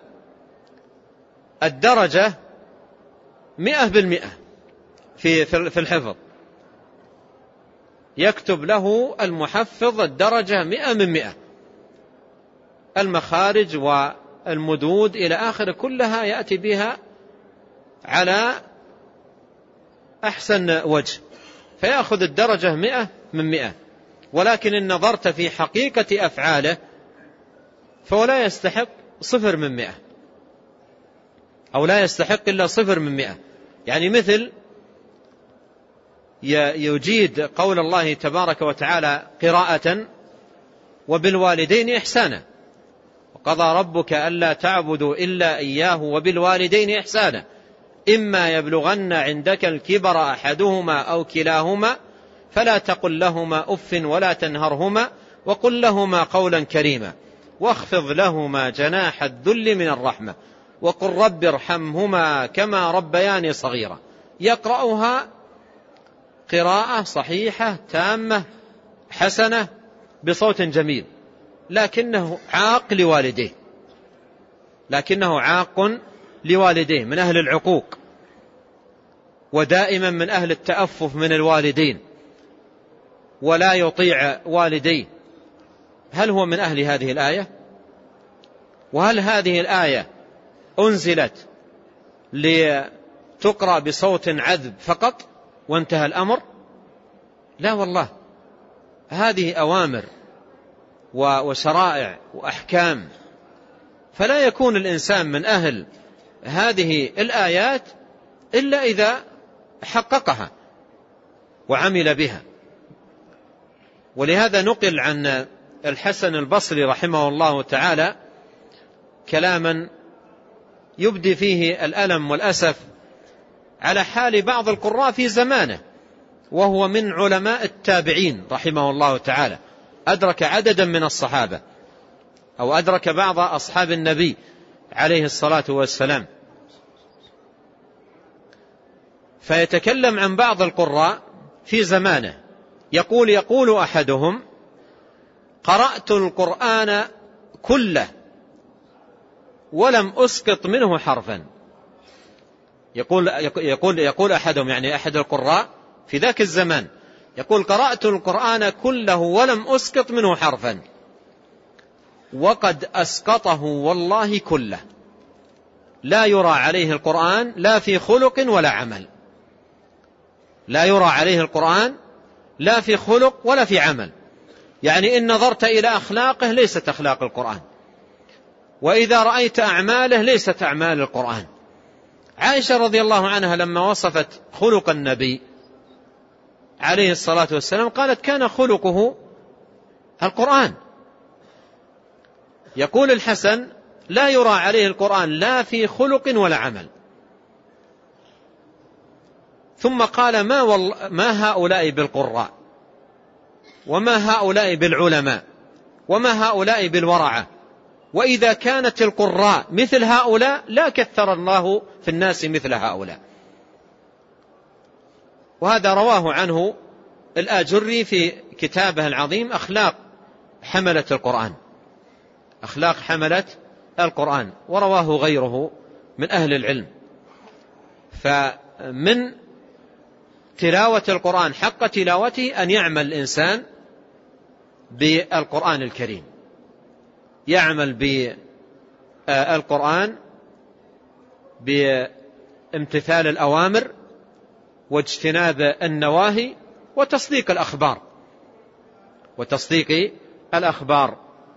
B: الدرجة مئة بالمئة في في الحفظ، يكتب له المحفظ الدرجة مئة من مئة، المخارج والمدود إلى آخر كلها يأتي بها على أحسن وجه، فيأخذ الدرجة مئة من مئة. ولكن إن نظرت في حقيقة أفعاله فهو لا يستحق صفر من مئة، أو لا يستحق إلا صفر من مئة. يعني مثل يجيد قول الله تبارك وتعالى قراءة: وبالوالدين إحسانا، وقضى ربك ألا تعبدوا إلا إياه وبالوالدين إحسانا، إما يبلغن عندك الكبر أحدهما أو كلاهما فلا تقل لهما أف ولا تنهرهما وقل لهما قولا كريما واخفض لهما جناح الذل من الرحمة وقل رب ارحمهما كما ربياني صغيرا. يقرأها قراءة صحيحة تامة حسنة بصوت جميل، لكنه عاق لوالديه، لكنه عاق لوالديه من أهل العقوق، ودائما من أهل التأفف من الوالدين، ولا يطيع والديه. هل هو من أهل هذه الآية؟ وهل هذه الآية أنزلت لتقرأ بصوت عذب فقط وانتهى الأمر؟ لا والله، هذه أوامر وشرائع وأحكام، فلا يكون الإنسان من أهل هذه الآيات إلا إذا حققها وعمل بها. ولهذا نقل عن الحسن البصري رحمه الله تعالى كلاما يبدي فيه الألم والأسف على حال بعض القراء في زمانه، وهو من علماء التابعين رحمه الله تعالى، أدرك عددا من الصحابة أو أدرك بعض أصحاب النبي عليه الصلاة والسلام. فيتكلم عن بعض القراء في زمانه، يقول يقول أحدهم: قرأت القرآن كله ولم أسقط منه حرفا. يقول, يقول, يقول أحدهم، يعني أحد القراء في ذاك الزمان، يقول: قرأت القرآن كله ولم أسقط منه حرفا، وقد أسقطه والله كله، لا يرى عليه القرآن لا في خلق ولا عمل. لا يرى عليه القرآن لا في خلق ولا في عمل، يعني إن نظرت إلى أخلاقه ليست أخلاق القرآن، وإذا رأيت أعماله ليست أعمال القرآن. عائشة رضي الله عنها لما وصفت خلق النبي عليه الصلاة والسلام قالت: كان خلقه القرآن. يقول الحسن: لا يرى عليه القرآن لا في خلق ولا عمل. ثم قال: ما, والله ما هؤلاء بالقراء، وما هؤلاء بالعلماء، وما هؤلاء بالورعة، وإذا كانت القراء مثل هؤلاء لا كثر الله في الناس مثل هؤلاء. وهذا رواه عنه الآجري في كتابه العظيم أخلاق حملة القرآن، أخلاق حملة القرآن، ورواه غيره من أهل العلم. فمن تلاوة القرآن حق تلاوته أن يعمل الإنسان بالقرآن الكريم، يعمل بالقرآن بامتثال الأوامر واجتناب النواهي وتصديق الأخبار وتصديق الأخبار.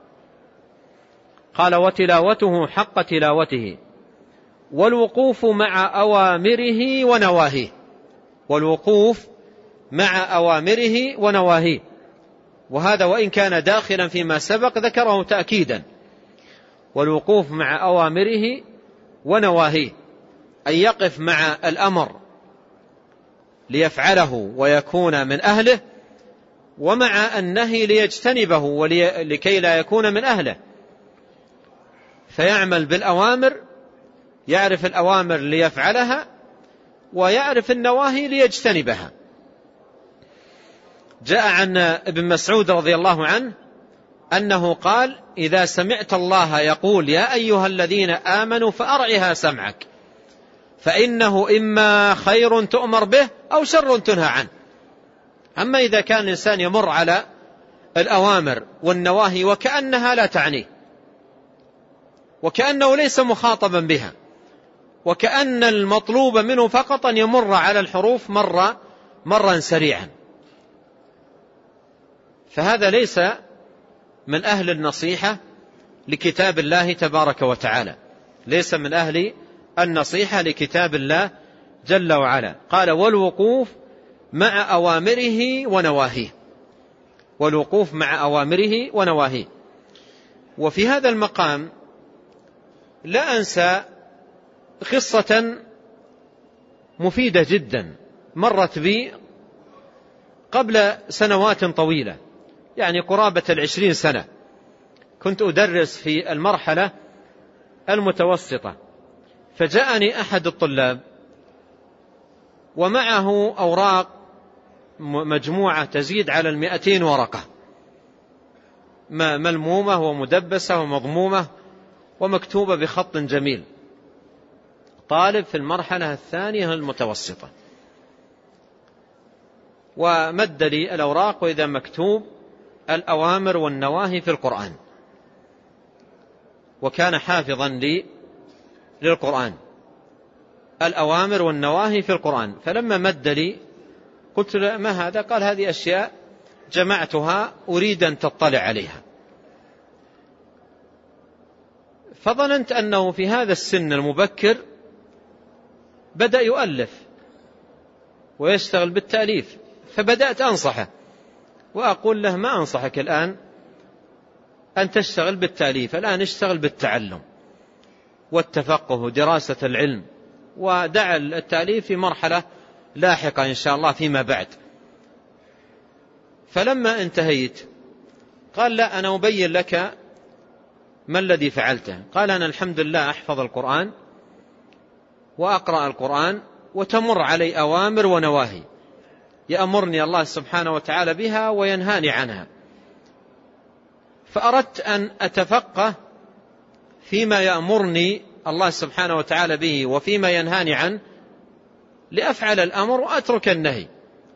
B: قال: وتلاوته حق تلاوته والوقوف مع أوامره ونواهيه. والوقوف مع أوامره ونواهيه، وهذا وإن كان داخلا فيما سبق ذكره تأكيدا. والوقوف مع أوامره ونواهيه، أن يقف مع الأمر ليفعله ويكون من أهله، ومع النهي ليجتنبه ولكي لا يكون من أهله، فيعمل بالأوامر، يعرف الأوامر ليفعلها ويعرف النواهي ليجتنبها. جاء عن ابن مسعود رضي الله عنه أنه قال: إذا سمعت الله يقول يا أيها الذين آمنوا فأرعها سمعك، فإنه إما خير تؤمر به أو شر تنهى عنه. أما إذا كان الإنسان يمر على الأوامر والنواهي وكأنها لا تعنيه، وكأنه ليس مخاطبا بها، وكأن المطلوب منه فقط أن يمر على الحروف مرة مرا سريعا، فهذا ليس من أهل النصيحة لكتاب الله تبارك وتعالى، ليس من أهل النصيحة لكتاب الله جل وعلا. قال: والوقوف مع أوامره ونواهيه، والوقوف مع أوامره ونواهيه. وفي هذا المقام لا أنسى قصة مفيدة جدا مرت بي قبل سنوات طويلة، يعني قرابة العشرين سنة. كنت أدرس في المرحلة المتوسطة، فجاءني أحد الطلاب ومعه أوراق مجموعة تزيد على المئتين ورقة، ملمومة ومدبسة ومضمومة ومكتوبة بخط جميل، طالب في المرحلة الثانية المتوسطة. ومد لي الأوراق وإذا مكتوب الأوامر والنواهي في القرآن، وكان حافظا لي للقرآن، الأوامر والنواهي في القرآن. فلما مد لي قلت له: ما هذا؟ قال: هذه أشياء جمعتها أريد أن تطلع عليها. فظننت أنه في هذا السن المبكر بدأ يؤلف ويشتغل بالتأليف، فبدأت أنصحه وأقول له: ما أنصحك الآن أن تشتغل بالتأليف، الآن اشتغل بالتعلم والتفقه ودراسة العلم، ودع التأليف في مرحلة لاحقة إن شاء الله فيما بعد. فلما انتهيت قال: لا، أنا أبين لك ما الذي فعلته. قال: أنا الحمد لله أحفظ القرآن وأقرأ القرآن، وتمر علي أوامر ونواهي يأمرني الله سبحانه وتعالى بها وينهاني عنها، فأردت أن أتفقه فيما يأمرني الله سبحانه وتعالى به وفيما ينهاني عنه لأفعل الأمر وأترك النهي.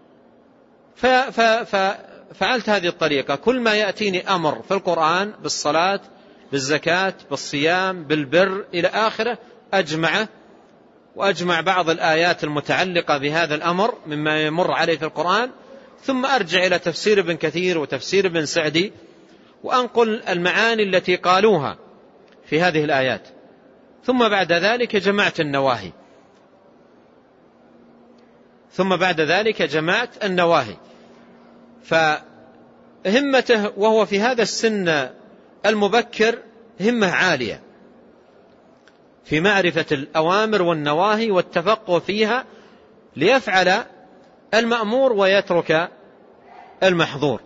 B: ففعلت هذه الطريقة، كل ما يأتيني أمر في القرآن بالصلاة بالزكاة بالصيام بالبر إلى آخره أجمعه، وأجمع بعض الآيات المتعلقة بهذا الأمر مما يمر عليه في القرآن، ثم أرجع إلى تفسير ابن كثير وتفسير ابن سعدي وأنقل المعاني التي قالوها في هذه الآيات، ثم بعد ذلك جمعت النواهي ثم بعد ذلك جمعت النواهي فهمته وهو في هذا السن المبكر همة عالية في معرفة الأوامر والنواهي والتفقه فيها ليفعل المأمور ويترك المحظور.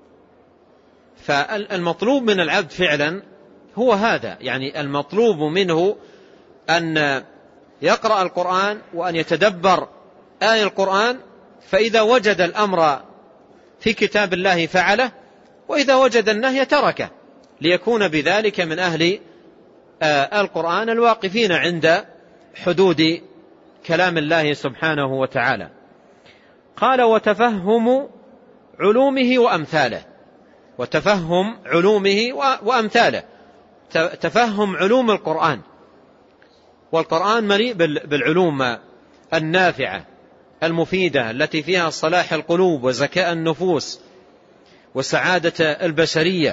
B: فالمطلوب من العبد فعلا هو هذا، يعني المطلوب منه أن يقرأ القرآن وأن يتدبر آية القرآن، فإذا وجد الأمر في كتاب الله فعله، وإذا وجد النهي تركه، ليكون بذلك من أهل القرآن الواقفين عند حدود كلام الله سبحانه وتعالى. قال: وتفهم علومه وأمثاله. وتفهم علومه وأمثاله، تفهم علوم القرآن، والقرآن مليء بالعلوم النافعة المفيدة التي فيها صلاح القلوب وزكاء النفوس وسعادة البشرية.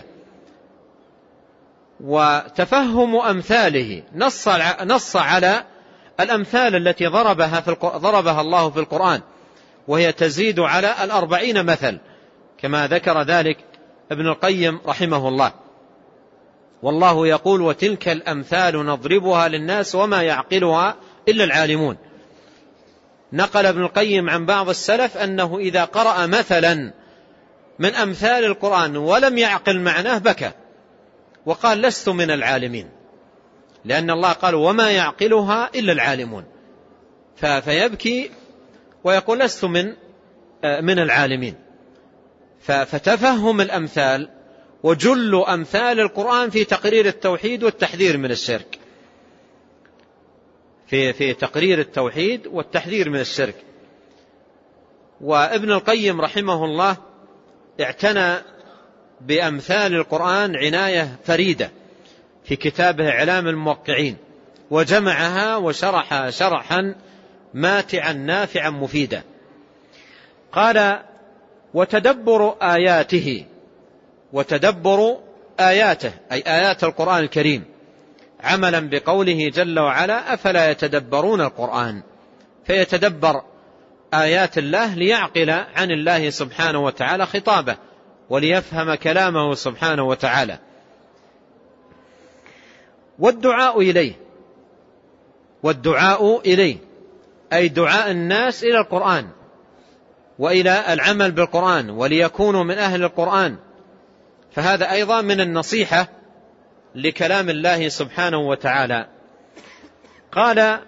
B: وتفهم أمثاله، نص نص على الأمثال التي ضربها في ضربها الله في القرآن، وهي تزيد على الأربعين مثل كما ذكر ذلك ابن القيم رحمه الله. والله يقول: وتلك الأمثال نضربها للناس وما يعقلها إلا العالمون. نقل ابن القيم عن بعض السلف أنه إذا قرأ مثلا من أمثال القرآن ولم يعقل معناه بكى وقال لست من العالمين، لأن الله قال وما يعقلها إلا العالمون، فيبكي ويقول لست من من العالمين. فتفهم الأمثال وجل أمثال القرآن في تقرير التوحيد والتحذير من الشرك، في في تقرير التوحيد والتحذير من الشرك. وابن القيم رحمه الله اعتنى بأمثال القرآن عناية فريدة في كتابه إعلام الموقعين، وجمعها وشرحها شرحا ماتعا نافعا مفيدا. قال وتدبر آياته، وتدبر آياته أي آيات القرآن الكريم، عملا بقوله جل وعلا أفلا يتدبرون القرآن، فيتدبر آيات الله ليعقل عن الله سبحانه وتعالى خطابه وليفهم كلامه سبحانه وتعالى. والدعاء إليه، والدعاء إليه أي دعاء الناس إلى القرآن وإلى العمل بالقرآن وليكونوا من أهل القرآن، فهذا أيضا من النصيحة لكلام الله سبحانه وتعالى. قال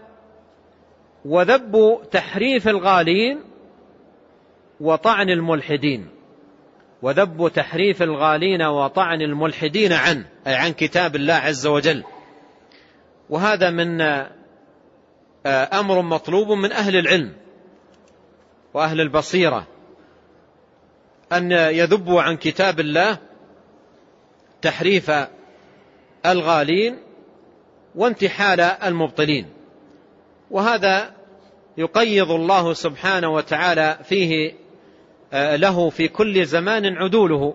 B: وذب تحريف الغالين وطعن الملحدين، وذب تحريف الغالين وطعن الملحدين عنه أي عن كتاب الله عز وجل. وهذا من أمر مطلوب من أهل العلم وأهل البصيرة، أن يذبوا عن كتاب الله تحريف الغالين وانتحال المبطلين. وهذا يقيض الله سبحانه وتعالى فيه له في كل زمان عدوله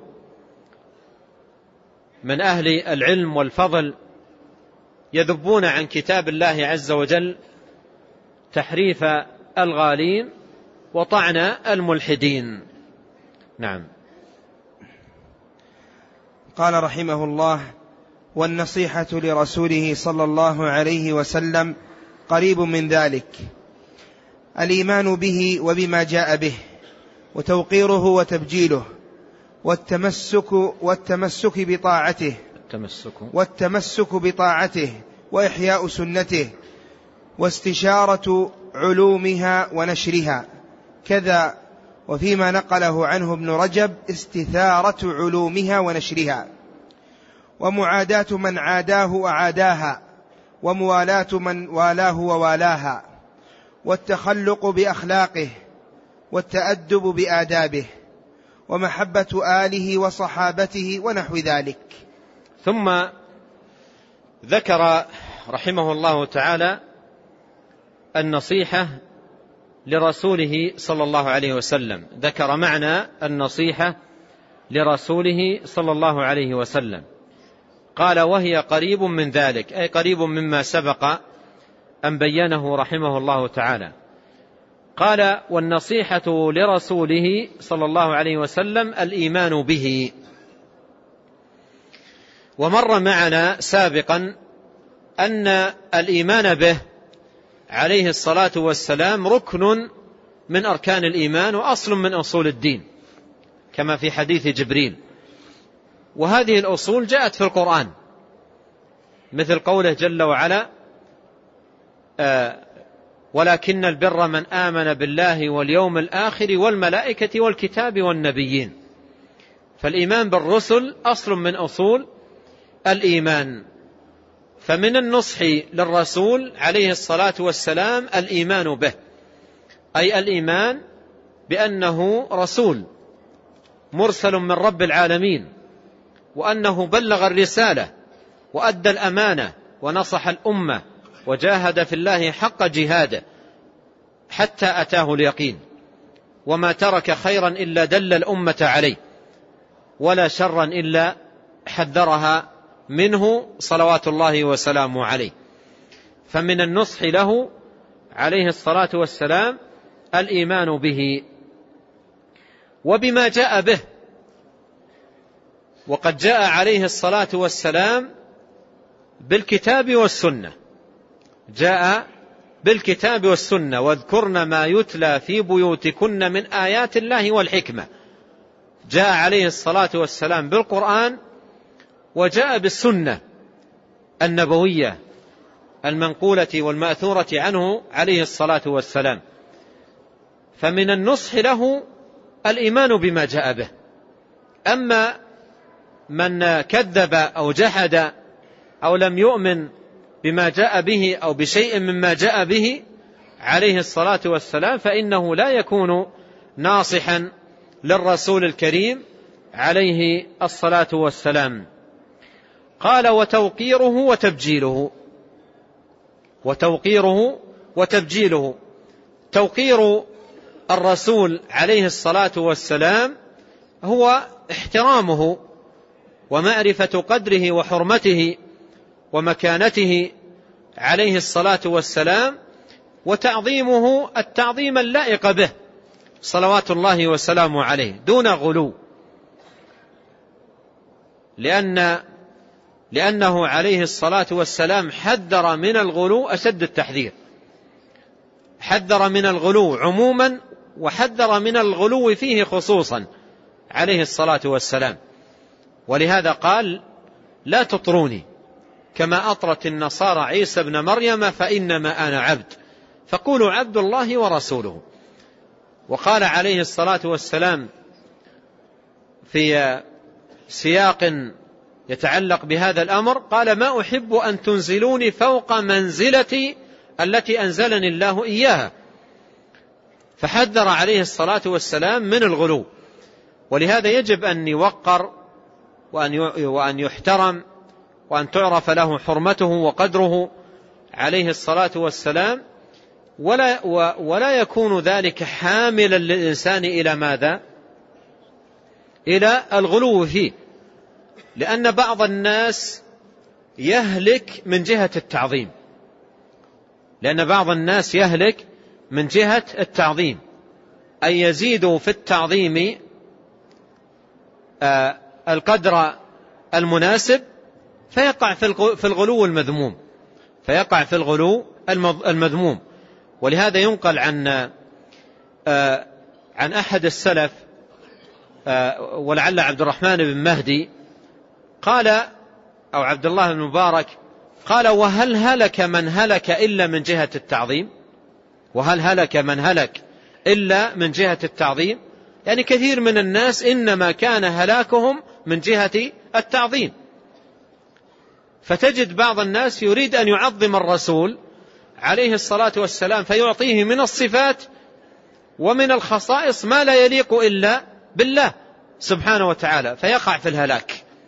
B: من أهل العلم والفضل، يذبون عن كتاب الله عز وجل تحريف الغالين وطعن الملحدين. نعم.
A: قال رحمه الله والنصيحة لرسوله صلى الله عليه وسلم قريب من ذلك، الإيمان به وبما جاء به، وتوقيره وتبجيله، والتمسك والتمسك بطاعته
B: التمسك
A: والتمسك بطاعته وإحياء سنته، واستشارة علومها ونشرها، كذا وفيما نقله عنه ابن رجب استثارة علومها ونشرها، ومعاداة من عاداه وعاداها، وموالاة من والاه ووالاها، والتخلق بأخلاقه، والتأدب بآدابه، ومحبة آله وصحابته ونحو ذلك.
B: ثم ذكر رحمه الله تعالى النصيحة لرسوله صلى الله عليه وسلم، ذكر معنى النصيحة لرسوله صلى الله عليه وسلم. قال وهي قريب من ذلك أي قريب مما سبق أن بينه رحمه الله تعالى. قال والنصيحة لرسوله صلى الله عليه وسلم الإيمان به. ومر معنا سابقا أن الإيمان به عليه الصلاة والسلام ركن من أركان الإيمان وأصل من أصول الدين، كما في حديث جبريل. وهذه الأصول جاءت في القرآن، مثل قوله جل وعلا آه ولكن البر من آمن بالله واليوم الآخر والملائكة والكتاب والنبيين. فالإيمان بالرسل أصل من أصول الإيمان. فمن النصح للرسول عليه الصلاة والسلام الإيمان به، أي الإيمان بأنه رسول مرسل من رب العالمين، وأنه بلغ الرسالة وأدى الأمانة ونصح الأمة وجاهد في الله حق جهاده حتى أتاه اليقين، وما ترك خيرا إلا دل الأمة عليه، ولا شرا إلا حذرها منه صلوات الله وسلامه عليه. فمن النصح له عليه الصلاة والسلام الإيمان به وبما جاء به. وقد جاء عليه الصلاة والسلام بالكتاب والسنة، جاء بالكتاب والسنة واذكرن ما يتلى في بيوتكن من آيات الله والحكمة. جاء عليه الصلاة والسلام بالقرآن وجاء بالسنة النبوية المنقولة والمأثورة عنه عليه الصلاة والسلام. فمن النصح له الإيمان بما جاء به. أما من كذب أو جحد أو لم يؤمن بما جاء به أو بشيء مما جاء به عليه الصلاة والسلام فإنه لا يكون ناصحا للرسول الكريم عليه الصلاة والسلام. قال وتوقيره وتبجيله. وتوقيره وتبجيله. توقير الرسول عليه الصلاة والسلام هو احترامه ومعرفة قدره وحرمته ومكانته عليه الصلاة والسلام، وتعظيمه التعظيم اللائق به صلوات الله وسلامه عليه دون غلو، لأن لأنه عليه الصلاة والسلام حذر من الغلو أشد التحذير. حذر من الغلو عموما وحذر من الغلو فيه خصوصا عليه الصلاة والسلام. ولهذا قال لا تطروني كما أطرت النصارى عيسى ابن مريم فإنما أنا عبد فقولوا عبد الله ورسوله. وقال عليه الصلاة والسلام في سياق يتعلق بهذا الأمر قال ما أحب أن تنزلوني فوق منزلتي التي أنزلني الله إياها. فحذر عليه الصلاة والسلام من الغلو. ولهذا يجب أن يوقر وأن يحترم وأن تعرف له حرمته وقدره عليه الصلاة والسلام، ولا, ولا يكون ذلك حاملا للإنسان إلى ماذا؟ إلى الغلو فيه، لأن بعض الناس يهلك من جهة التعظيم لأن بعض الناس يهلك من جهة التعظيم أي يزيد في التعظيم آه القدر المناسب فيقع في الغلو المذموم فيقع في الغلو المذموم. ولهذا ينقل عن آه عن أحد السلف آه ولعل عبد الرحمن بن مهدي قال أو عبد الله بن مبارك قال وهل هلك من هلك إلا من جهة التعظيم؟ وهل هلك من هلك إلا من جهة التعظيم؟ يعني كثير من الناس إنما كان هلاكهم من جهة التعظيم. فتجد بعض الناس يريد أن يعظم الرسول عليه الصلاة والسلام فيعطيه من الصفات ومن الخصائص ما لا يليق إلا بالله سبحانه وتعالى فيقع في الهلاك،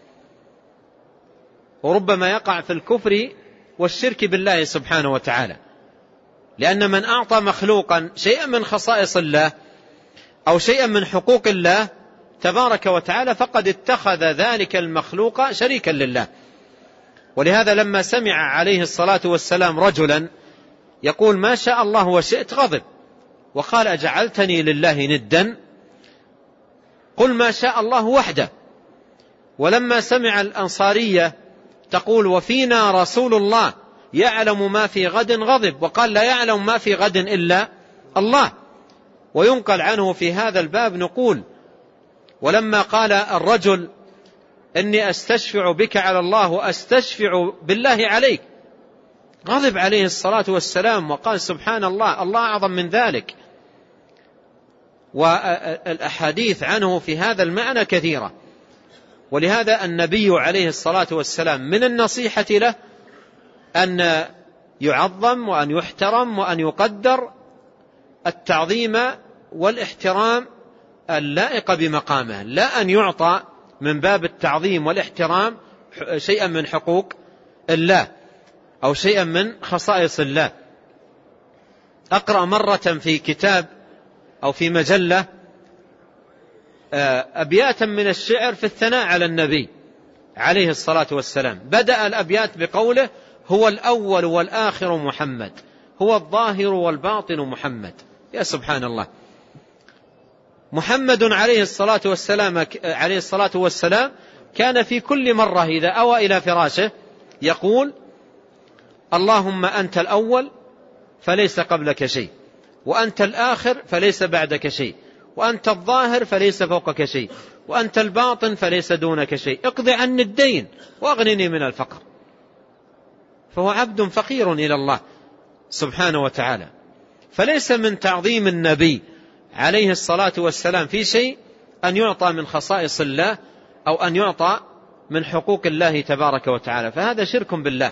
B: وربما يقع في الكفر والشرك بالله سبحانه وتعالى. لأن من أعطى مخلوقا شيئا من خصائص الله أو شيئا من حقوق الله تبارك وتعالى فقد اتخذ ذلك المخلوق شريكا لله. ولهذا لما سمع عليه الصلاة والسلام رجلا يقول ما شاء الله وشئت غضب وقال أجعلتني لله ندا قل ما شاء الله وحده. ولما سمع الأنصارية تقول وفينا رسول الله يعلم ما في غد غضب وقال لا يعلم ما في غد إلا الله. وينقل عنه في هذا الباب نقول ولما قال الرجل إني أستشفع بك على الله وأستشفع بالله عليك غضب عليه الصلاة والسلام وقال سبحان الله الله أعظم من ذلك. والأحاديث عنه في هذا المعنى كثيرة. ولهذا النبي عليه الصلاة والسلام من النصيحة له أن يعظم وأن يحترم وأن يقدر التعظيم والاحترام اللائق بمقامه، لا أن يعطى من باب التعظيم والاحترام شيئا من حقوق الله أو شيئا من خصائص الله. أقرأ مرة في كتاب أو في مجلة أبياتا من الشعر في الثناء على النبي عليه الصلاة والسلام. بدأ الأبيات بقوله هو الأول والآخر محمد هو الظاهر والباطن محمد. يا سبحان الله، محمد عليه الصلاة والسلام عليه الصلاة والسلام كان في كل مرة إذا أوى إلى فراشه يقول اللهم أنت الأول فليس قبلك شيء وأنت الآخر فليس بعدك شيء وأنت الظاهر فليس فوقك شيء وأنت الباطن فليس دونك شيء، اقضي عني الدين وأغنني من الفقر. فهو عبد فقير إلى الله سبحانه وتعالى. فليس من تعظيم النبي عليه الصلاة والسلام في شيء أن يعطى من خصائص الله أو أن يعطى من حقوق الله تبارك وتعالى، فهذا شرك بالله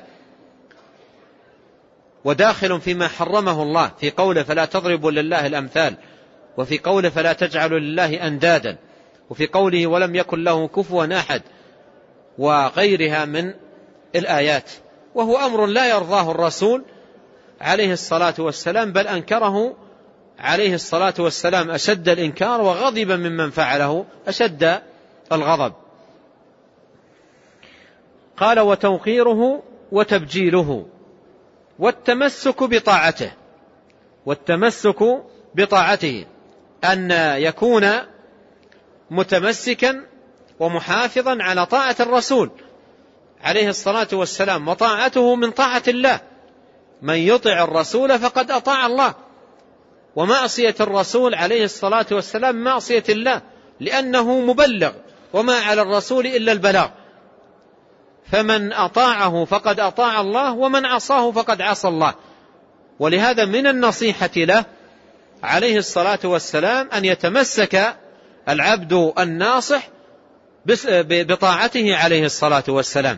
B: وداخل فيما حرمه الله في قوله فلا تضربوا لله الأمثال، وفي قوله فلا تجعلوا لله أندادا، وفي قوله ولم يكن له كفوا أحد، وغيرها من الآيات. وهو أمر لا يرضاه الرسول عليه الصلاة والسلام، بل أنكره عليه الصلاة والسلام أشد الإنكار، وغضب ممن فعله أشد الغضب. قال وتوقيره وتبجيله والتمسك بطاعته. والتمسك بطاعته أن يكون متمسكا ومحافظا على طاعة الرسول عليه الصلاة والسلام، وطاعته من طاعة الله، من يطع الرسول فقد أطاع الله، ومعصية الرسول عليه الصلاة والسلام معصية الله، لأنه مبلغ وما على الرسول إلا البلاغ، فمن أطاعه فقد أطاع الله، ومن عصاه فقد عصى الله. ولهذا من النصيحة له عليه الصلاة والسلام أن يتمسك العبد الناصح بطاعته عليه الصلاة والسلام.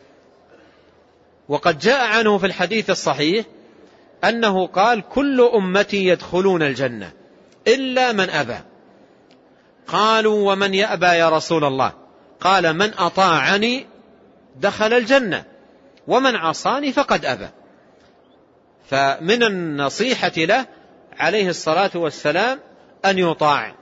B: وقد جاء عنه في الحديث الصحيح أنه قال كل أمتي يدخلون الجنة إلا من أبى. قالوا ومن يأبى يا رسول الله؟ قال من أطاعني دخل الجنة ومن عصاني فقد أبى. فمن النصيحة له عليه الصلاة والسلام أن يطاع.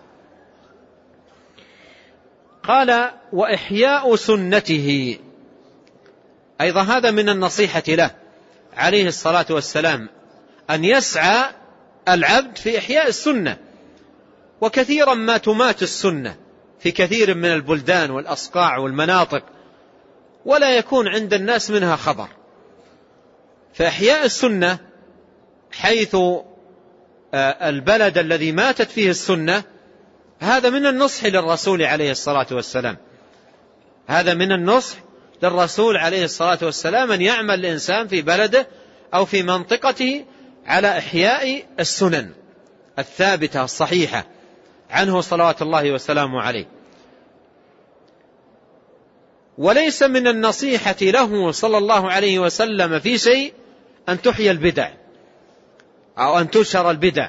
B: قال وإحياء سنته، أيضا هذا من النصيحة له عليه الصلاة والسلام، أن يسعى العبد في إحياء السنة. وكثيرا ما تمات السنة في كثير من البلدان والأصقاع والمناطق، ولا يكون عند الناس منها خبر. فإحياء السنة حيث البلد الذي ماتت فيه السنة، هذا من النصح للرسول عليه الصلاة والسلام، هذا من النصح للرسول عليه الصلاة والسلام، أن يعمل الإنسان في بلده أو في منطقته على إحياء السنن الثابتة الصحيحة عنه صلوات الله وسلامه عليه. وليس من النصيحة له صلى الله عليه وسلم في شيء أن تحيى البدع أو أن تنشر البدع.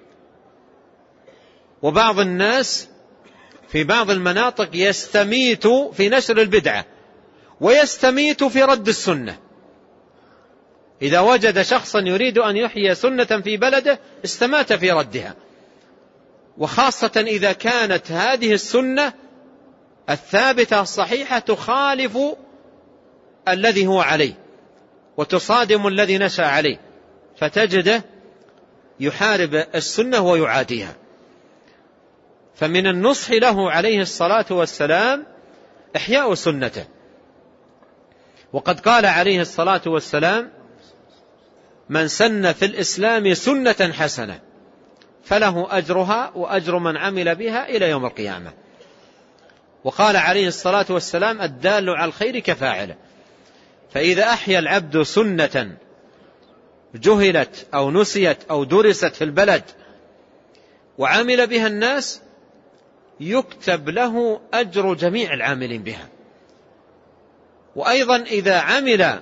B: وبعض الناس في بعض المناطق يستميت في نشر البدعة ويستميت في رد السنة. إذا وجد شخصا يريد أن يحيي سنة في بلده استمات في ردها، وخاصة إذا كانت هذه السنة الثابتة الصحيحة تخالف الذي هو عليه وتصادم الذي نشأ عليه، فتجده يحارب السنة ويعاديها. فمن النصح له عليه الصلاة والسلام إحياء سنته. وقد قال عليه الصلاة والسلام من سن في الإسلام سنة حسنة فله أجرها وأجر من عمل بها إلى يوم القيامة. وقال عليه الصلاة والسلام الدال على الخير كفاعله. فإذا أحيا العبد سنة جهلت أو نسيت أو درست في البلد وعمل بها الناس يكتب له أجر جميع العاملين بها. وأيضا إذا عمل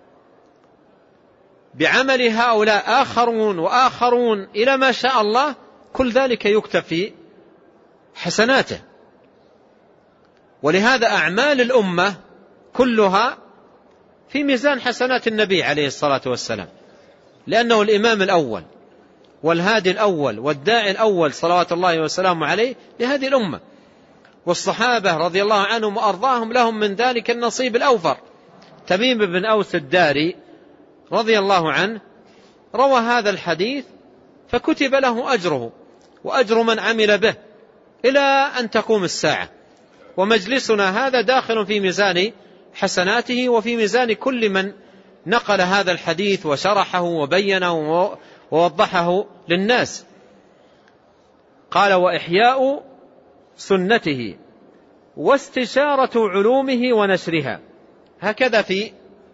B: بعمل هؤلاء آخرون وآخرون إلى ما شاء الله كل ذلك يكتب في حسناته. ولهذا أعمال الأمة كلها في ميزان حسنات النبي عليه الصلاة والسلام، لأنه الإمام الأول والهادي الأول والداعي الأول صلوات الله وسلامه عليه لهذه الأمة. والصحابة رضي الله عنهم وأرضاهم لهم من ذلك النصيب الأوفر. تميم بن أوس الداري رضي الله عنه روى هذا الحديث فكتب له أجره وأجر من عمل به إلى أن تقوم الساعة. ومجلسنا هذا داخل في ميزان حسناته وفي ميزان كل من نقل هذا الحديث وشرحه وبينه ووضحه للناس. قال وإحياء سنته واستشارة علومه ونشرها. هكذا في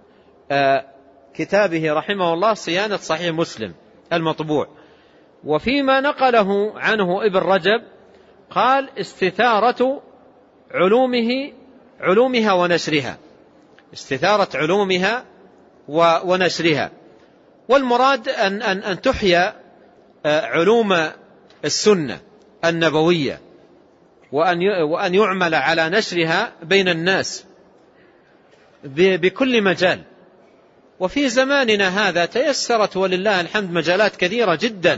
B: كتابه رحمه الله صيانة صحيح مسلم المطبوع. وفيما نقله عنه ابن رجب قال استثارة علومه علومها ونشرها، استثارة علومها ونشرها. والمراد أن, أن, أن تحيا علوم السنة النبوية وأن وأن يعمل على نشرها بين الناس بكل مجال. وفي زماننا هذا تيسرت ولله الحمد مجالات كثيرة جدا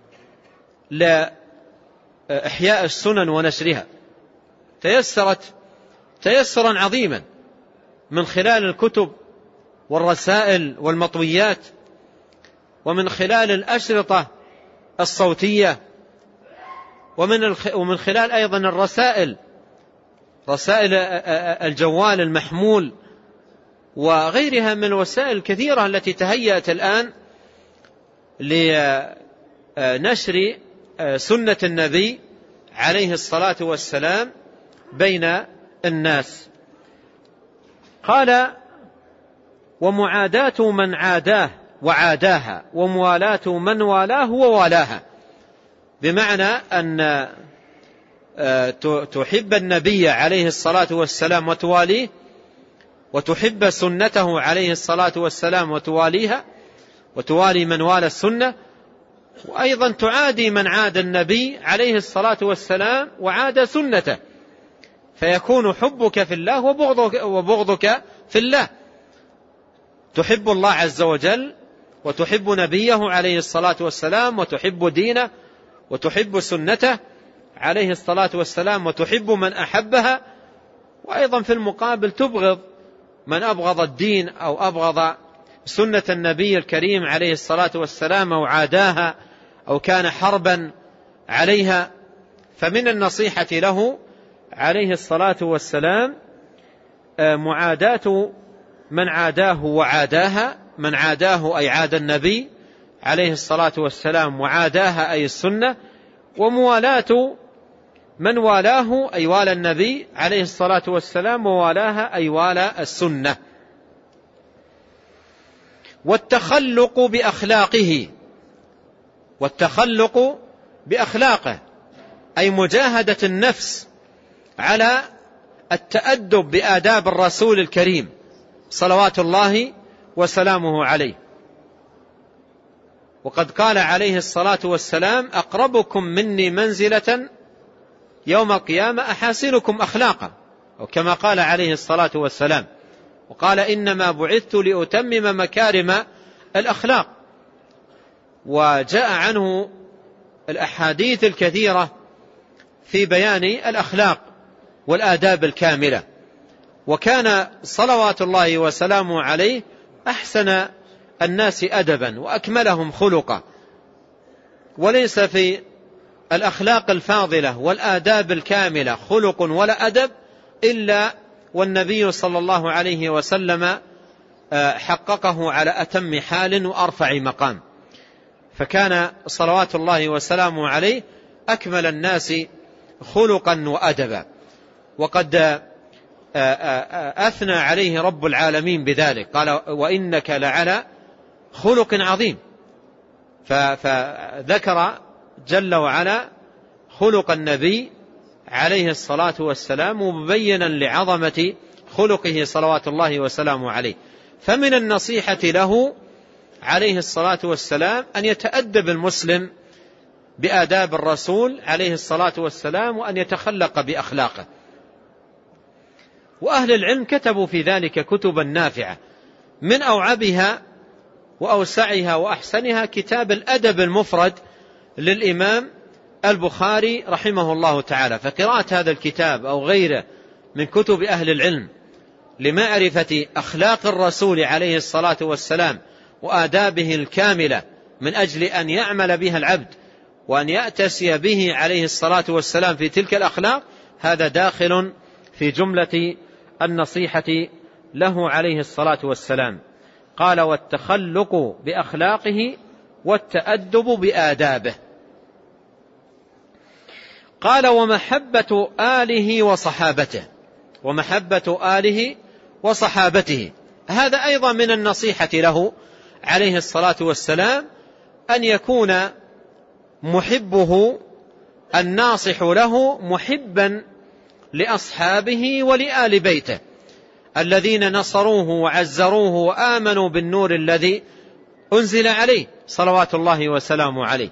B: لإحياء السنن ونشرها، تيسرت تيسرا عظيما من خلال الكتب والرسائل والمطويات، ومن خلال الأشرطة الصوتية، ومن ومن خلال أيضا الرسائل رسائل الجوال المحمول وغيرها من الوسائل الكثيرة التي تهيأت الآن لنشر سنة النبي عليه الصلاة والسلام بين الناس. قال ومعاداة من عاداه وعاداها وموالاة من والاه ووالاها، بمعنى أن تحب النبي عليه الصلاة والسلام وتواليه، وتحب سنته عليه الصلاة والسلام وتواليها وتوالي من والى السنة، وأيضا تعادي من عاد النبي عليه الصلاة والسلام وعاد سنته، فيكون حبك في الله وبغضك, وبغضك في الله. تحب الله عز وجل وتحب نبيه عليه الصلاة والسلام وتحب دينه وتحب سنته عليه الصلاة والسلام وتحب من أحبها، وأيضا في المقابل تبغض من أبغض الدين أو أبغض سنة النبي الكريم عليه الصلاة والسلام أو عاداها أو كان حربا عليها. فمن النصيحة له عليه الصلاة والسلام معاداة من عاداه وعاداها، من عاداه أي عاد النبي عليه الصلاة والسلام وعاداها أي السنة، وموالاة من والاه أي والى النبي عليه الصلاة والسلام ووالاها أي والى السنة. والتخلق بأخلاقه، والتخلق بأخلاقه أي مجاهدة النفس على التأدب بآداب الرسول الكريم صلوات الله وسلامه عليه. وقد قال عليه الصلاة والسلام أقربكم مني منزلة يوم القيامة أحاسنكم أخلاقا، وكما قال عليه الصلاة والسلام، وقال إنما بعثت لأتمم مكارم الأخلاق. وجاء عنه الأحاديث الكثيرة في بيان الأخلاق والآداب الكاملة. وكان صلوات الله وسلامه عليه أحسن الناس أدبا وأكملهم خلقا، وليس في الأخلاق الفاضلة والآداب الكاملة خلق ولا أدب إلا والنبي صلى الله عليه وسلم حققه على أتم حال وأرفع مقام. فكان صلوات الله وسلامه عليه أكمل الناس خلقا وأدبا، وقد أثنى عليه رب العالمين بذلك، قال وإنك لعلى خلق عظيم. فذكر جل وعلا خلق النبي عليه الصلاة والسلام مبينا لعظمة خلقه صلوات الله وسلامه عليه. فمن النصيحة له عليه الصلاة والسلام أن يتأدب المسلم بآداب الرسول عليه الصلاة والسلام وأن يتخلق بأخلاقه. وأهل العلم كتبوا في ذلك كتبا نافعة، من أوعبها وأوسعها وأحسنها كتاب الأدب المفرد للإمام البخاري رحمه الله تعالى. فقراءة هذا الكتاب أو غيره من كتب أهل العلم لمعرفة أخلاق الرسول عليه الصلاة والسلام وآدابه الكاملة من أجل أن يعمل بها العبد وأن يأتسي به عليه الصلاة والسلام في تلك الأخلاق، هذا داخل في جملة النصيحة له عليه الصلاة والسلام. قال والتخلق بأخلاقه والتأدب بآدابه. قال ومحبة آله وصحابته، ومحبة آله وصحابته، هذا أيضا من النصيحة له عليه الصلاة والسلام، أن يكون محبه الناصح له محبا لأصحابه ولآل بيته الذين نصروه وعزروه وآمنوا بالنور الذي أنزل عليه صلوات الله وسلامه عليه.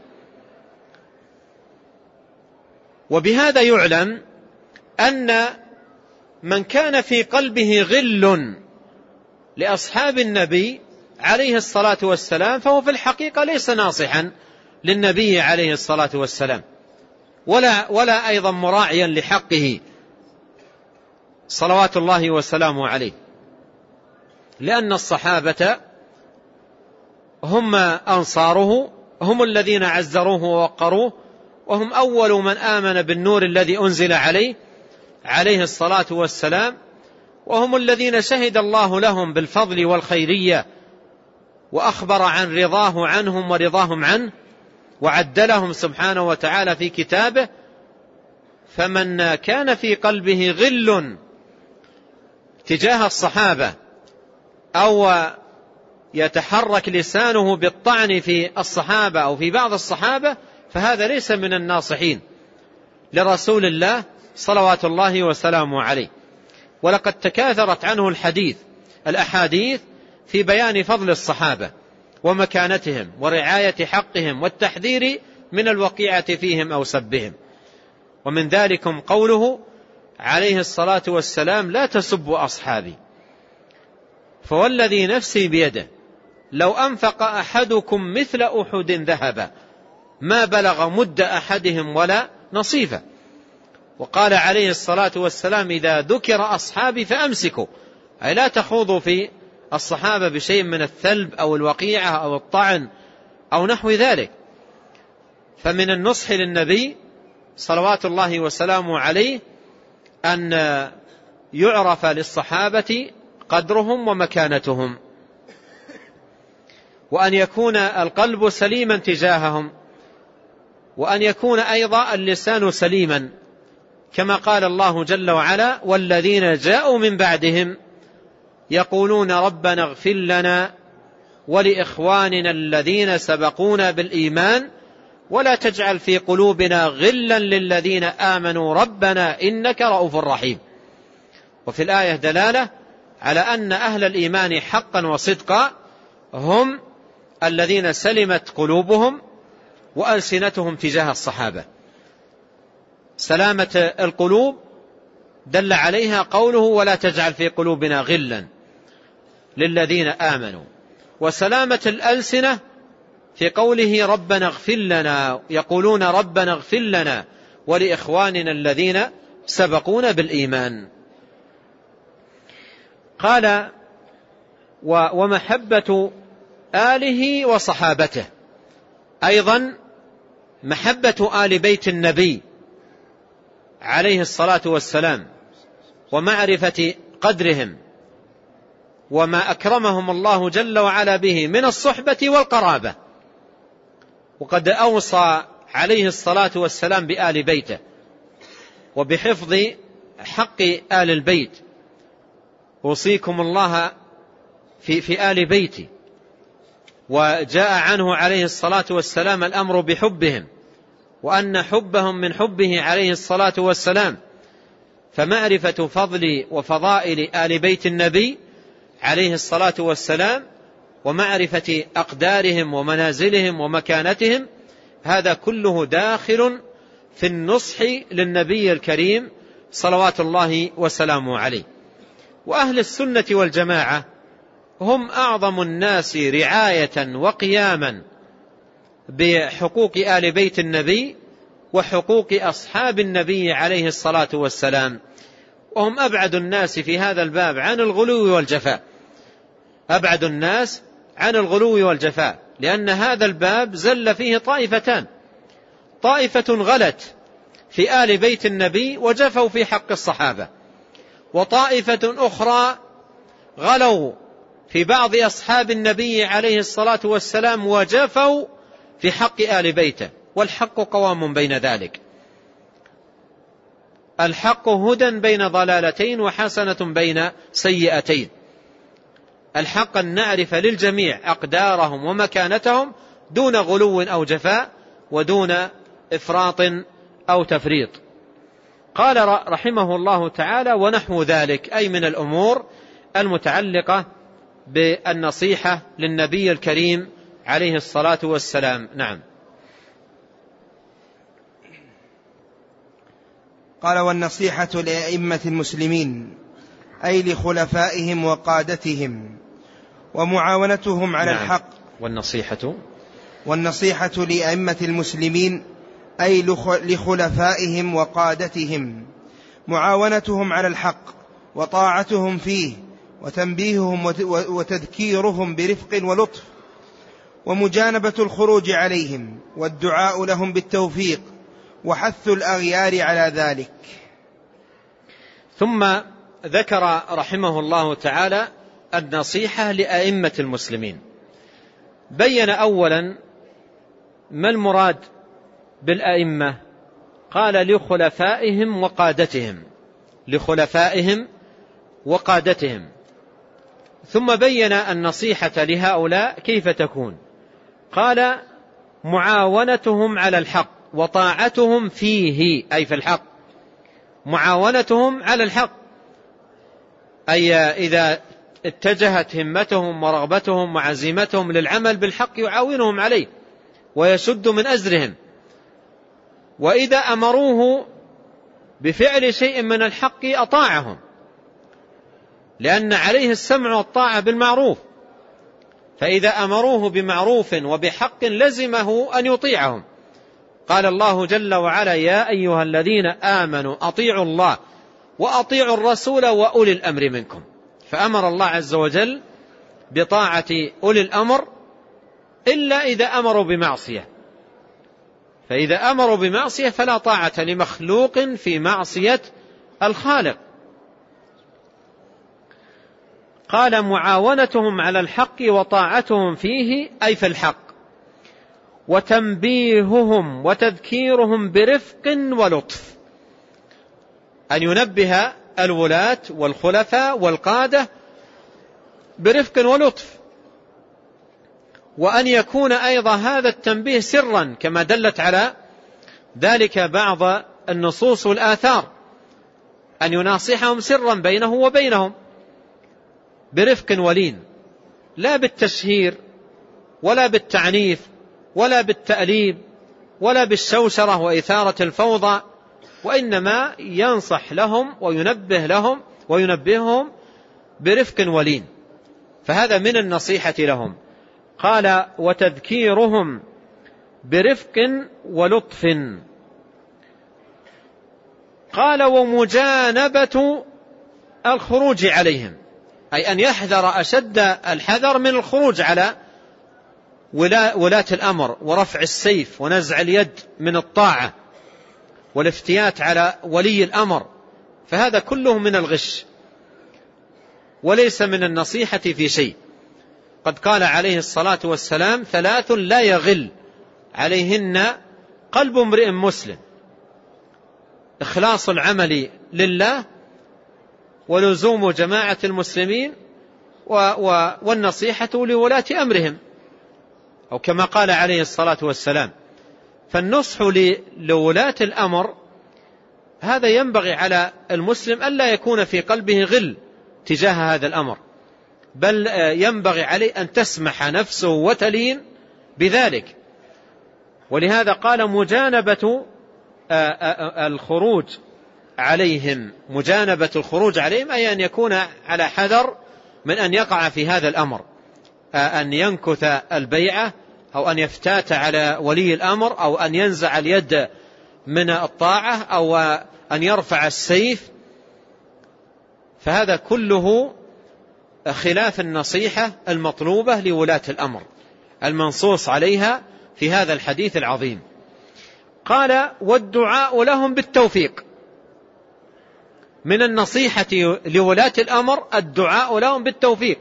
B: وبهذا يعلم أن من كان في قلبه غل لأصحاب النبي عليه الصلاة والسلام فهو في الحقيقة ليس ناصحا للنبي عليه الصلاة والسلام، ولا, ولا أيضا مراعيا لحقه صلوات الله وسلامه عليه، لأن الصحابة هم أنصاره، هم الذين عزروه ووقروه، وهم أول من آمن بالنور الذي أنزل عليه عليه الصلاة والسلام، وهم الذين شهد الله لهم بالفضل والخيرية وأخبر عن رضاه عنهم ورضاهم عنه وعدلهم سبحانه وتعالى في كتابه. فمن كان في قلبه غل تجاه الصحابة أو يتحرك لسانه بالطعن في الصحابة أو في بعض الصحابة فهذا ليس من الناصحين لرسول الله صلوات الله وسلامه عليه. ولقد تكاثرت عنه الحديث الأحاديث في بيان فضل الصحابة ومكانتهم ورعاية حقهم والتحذير من الوقيعة فيهم أو سبهم. ومن ذلكم قوله عليه الصلاة والسلام لا تسبوا أصحابي فوالذي نفسي بيده لو أنفق أحدكم مثل أحد ذهبا ما بلغ مد أحدهم ولا نصيفه. وقال عليه الصلاة والسلام إذا ذكر أصحابي فأمسكوا، أي لا تخوضوا في الصحابة بشيء من الثلب أو الوقيعة أو الطعن أو نحو ذلك. فمن النصح للنبي صلوات الله وسلامه عليه أن يعرف للصحابة قدرهم ومكانتهم، وأن يكون القلب سليما تجاههم، وأن يكون أيضا اللسان سليما، كما قال الله جل وعلا والذين جاءوا من بعدهم يقولون ربنا اغفر لنا ولإخواننا الذين سبقونا بالإيمان ولا تجعل في قلوبنا غلا للذين آمنوا ربنا إنك رؤوف رحيم. وفي الآية دلالة على أن أهل الإيمان حقا وصدقا هم الذين سلمت قلوبهم وألسنتهم تجاه الصحابة. سلامة القلوب دل عليها قوله ولا تجعل في قلوبنا غلا للذين آمنوا، وسلامة الألسنة في قوله ربنا اغفر لنا، يقولون ربنا اغفر لنا ولإخواننا الذين سبقونا بالإيمان. قال ومحبة آله وصحابته، أيضا محبة آل بيت النبي عليه الصلاة والسلام ومعرفة قدرهم وما أكرمهم الله جل وعلا به من الصحبة والقرابة. وقد أوصى عليه الصلاة والسلام بآل بيته وبحفظ حق آل البيت، أوصيكم الله في, في آل بيتي. وجاء عنه عليه الصلاة والسلام الأمر بحبهم وأن حبهم من حبه عليه الصلاة والسلام. فمعرفة فضل وفضائل آل بيت النبي عليه الصلاة والسلام ومعرفة أقدارهم ومنازلهم ومكانتهم هذا كله داخل في النصح للنبي الكريم صلوات الله وسلامه عليه. وأهل السنة والجماعة هم أعظم الناس رعاية وقياما بحقوق آل بيت النبي وحقوق أصحاب النبي عليه الصلاة والسلام، وهم أبعد الناس في هذا الباب عن الغلو والجفاء، أبعد الناس عن الغلو والجفاء، لأن هذا الباب زل فيه طائفتان، طائفة غلت في آل بيت النبي وجفوا في حق الصحابة، وطائفة أخرى غلوا في بعض أصحاب النبي عليه الصلاة والسلام وجفوا في حق آل بيته، والحق قوام بين ذلك. الحق هدى بين ضلالتين وحسنة بين سيئتين. الحق أن نعرف للجميع أقدارهم ومكانتهم دون غلو أو جفاء ودون إفراط أو تفريط. قال رحمه الله تعالى: ونحو ذلك، أي من الأمور المتعلقة بالنصيحة للنبي الكريم عليه الصلاة والسلام. نعم.
A: قال: والنصيحة لأئمة المسلمين أي لخلفائهم وقادتهم، ومعاونتهم على نعم. الحق.
B: والنصيحة
A: والنصيحة لأئمة المسلمين أي لخلفائهم وقادتهم، معاونتهم على الحق وطاعتهم فيه، وتنبيههم وتذكيرهم برفق ولطف، ومجانبة الخروج عليهم، والدعاء لهم بالتوفيق، وحث الأغيار على ذلك.
B: ثم ذكر رحمه الله تعالى النصيحة لأئمة المسلمين. بين أولا ما المراد بالأئمة. قال: لخلفائهم وقادتهم، لخلفائهم وقادتهم. ثم بين النصيحة لهؤلاء كيف تكون. قال: معاونتهم على الحق وطاعتهم فيه، أي في الحق. معاونتهم على الحق أي إذا اتجهت همتهم ورغبتهم وعزيمتهم للعمل بالحق يعاونهم عليه ويشد من أزرهم، وإذا أمروه بفعل شيء من الحق أطاعهم، لأن عليه السمع والطاعة بالمعروف، فإذا أمروه بمعروف وبحق لزمه أن يطيعهم. قال الله جل وعلا: يا أيها الذين آمنوا أطيعوا الله وأطيعوا الرسول وأولي الأمر منكم. فأمر الله عز وجل بطاعة أولي الأمر إلا إذا أمروا بمعصية، فإذا أمروا بمعصية فلا طاعة لمخلوق في معصية الخالق. قال: معاونتهم على الحق وطاعتهم فيه، أي في الحق، وتنبيههم وتذكيرهم برفق ولطف، أن ينبه الولاة والخلفاء والقادة برفق ولطف، وأن يكون أيضا هذا التنبيه سرا كما دلت على ذلك بعض النصوص والآثار، أن يناصحهم سرا بينه وبينهم برفق ولين، لا بالتشهير ولا بالتعنيف ولا بالتأليب ولا بالشوشرة وإثارة الفوضى، وإنما ينصح لهم وينبه لهم وينبههم برفق ولين، فهذا من النصيحة لهم. قال: وتذكيرهم برفق ولطف. قال: ومجانبة الخروج عليهم، أي أن يحذر أشد الحذر من الخروج على ولاة الأمر ورفع السيف ونزع اليد من الطاعة والافتيات على ولي الأمر، فهذا كله من الغش وليس من النصيحة في شيء. قد قال عليه الصلاة والسلام: ثلاث لا يغل عليهن قلب امرئ مسلم: إخلاص العمل لله، ولزوم جماعة المسلمين، والنصيحة لولاة أمرهم، أو كما قال عليه الصلاة والسلام. فالنصح لولاة الأمر هذا ينبغي على المسلم ألا يكون في قلبه غل تجاه هذا الأمر، بل ينبغي عليه أن تسمح نفسه وتلين بذلك. ولهذا قال: مجانبة الخروج عليهم، مجانبة الخروج عليهم أي أن يكون على حذر من أن يقع في هذا الأمر، أن ينكث البيعة أو أن يفتات على ولي الأمر أو أن ينزع اليد من الطاعة أو أن يرفع السيف، فهذا كله خلاف النصيحة المطلوبة لولاة الأمر المنصوص عليها في هذا الحديث العظيم. قال: والدعاء لهم بالتوفيق. من النصيحة لولاة الأمر الدعاء لهم بالتوفيق،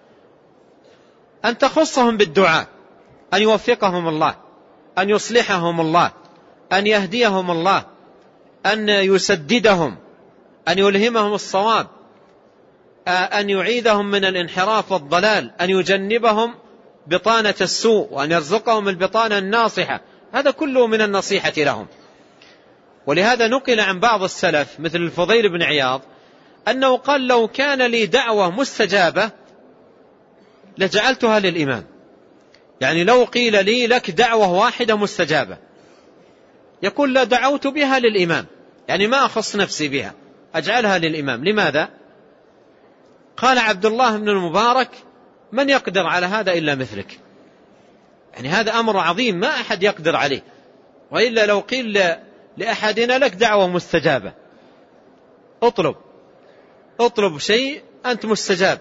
B: أن تخصهم بالدعاء، أن يوفقهم الله، أن يصلحهم الله، أن يهديهم الله، أن يسددهم، أن يلهمهم الصواب، أن يعيدهم من الانحراف والضلال، أن يجنبهم بطانة السوء، وأن يرزقهم البطانة الناصحة. هذا كله من النصيحة لهم. ولهذا نقل عن بعض السلف مثل الفضيل بن عياض أنه قال: لو كان لي دعوة مستجابة لجعلتها للإمام. يعني لو قيل لي لك دعوة واحدة مستجابة، يقول: لا دعوت بها للإمام، يعني ما أخص نفسي بها، أجعلها للإمام. لماذا؟ قال عبد الله بن المبارك: من يقدر على هذا إلا مثلك. يعني هذا أمر عظيم ما أحد يقدر عليه، وإلا لو قيل لأحدنا لك دعوة مستجابة، اطلب اطلب شيء أنت مستجاب،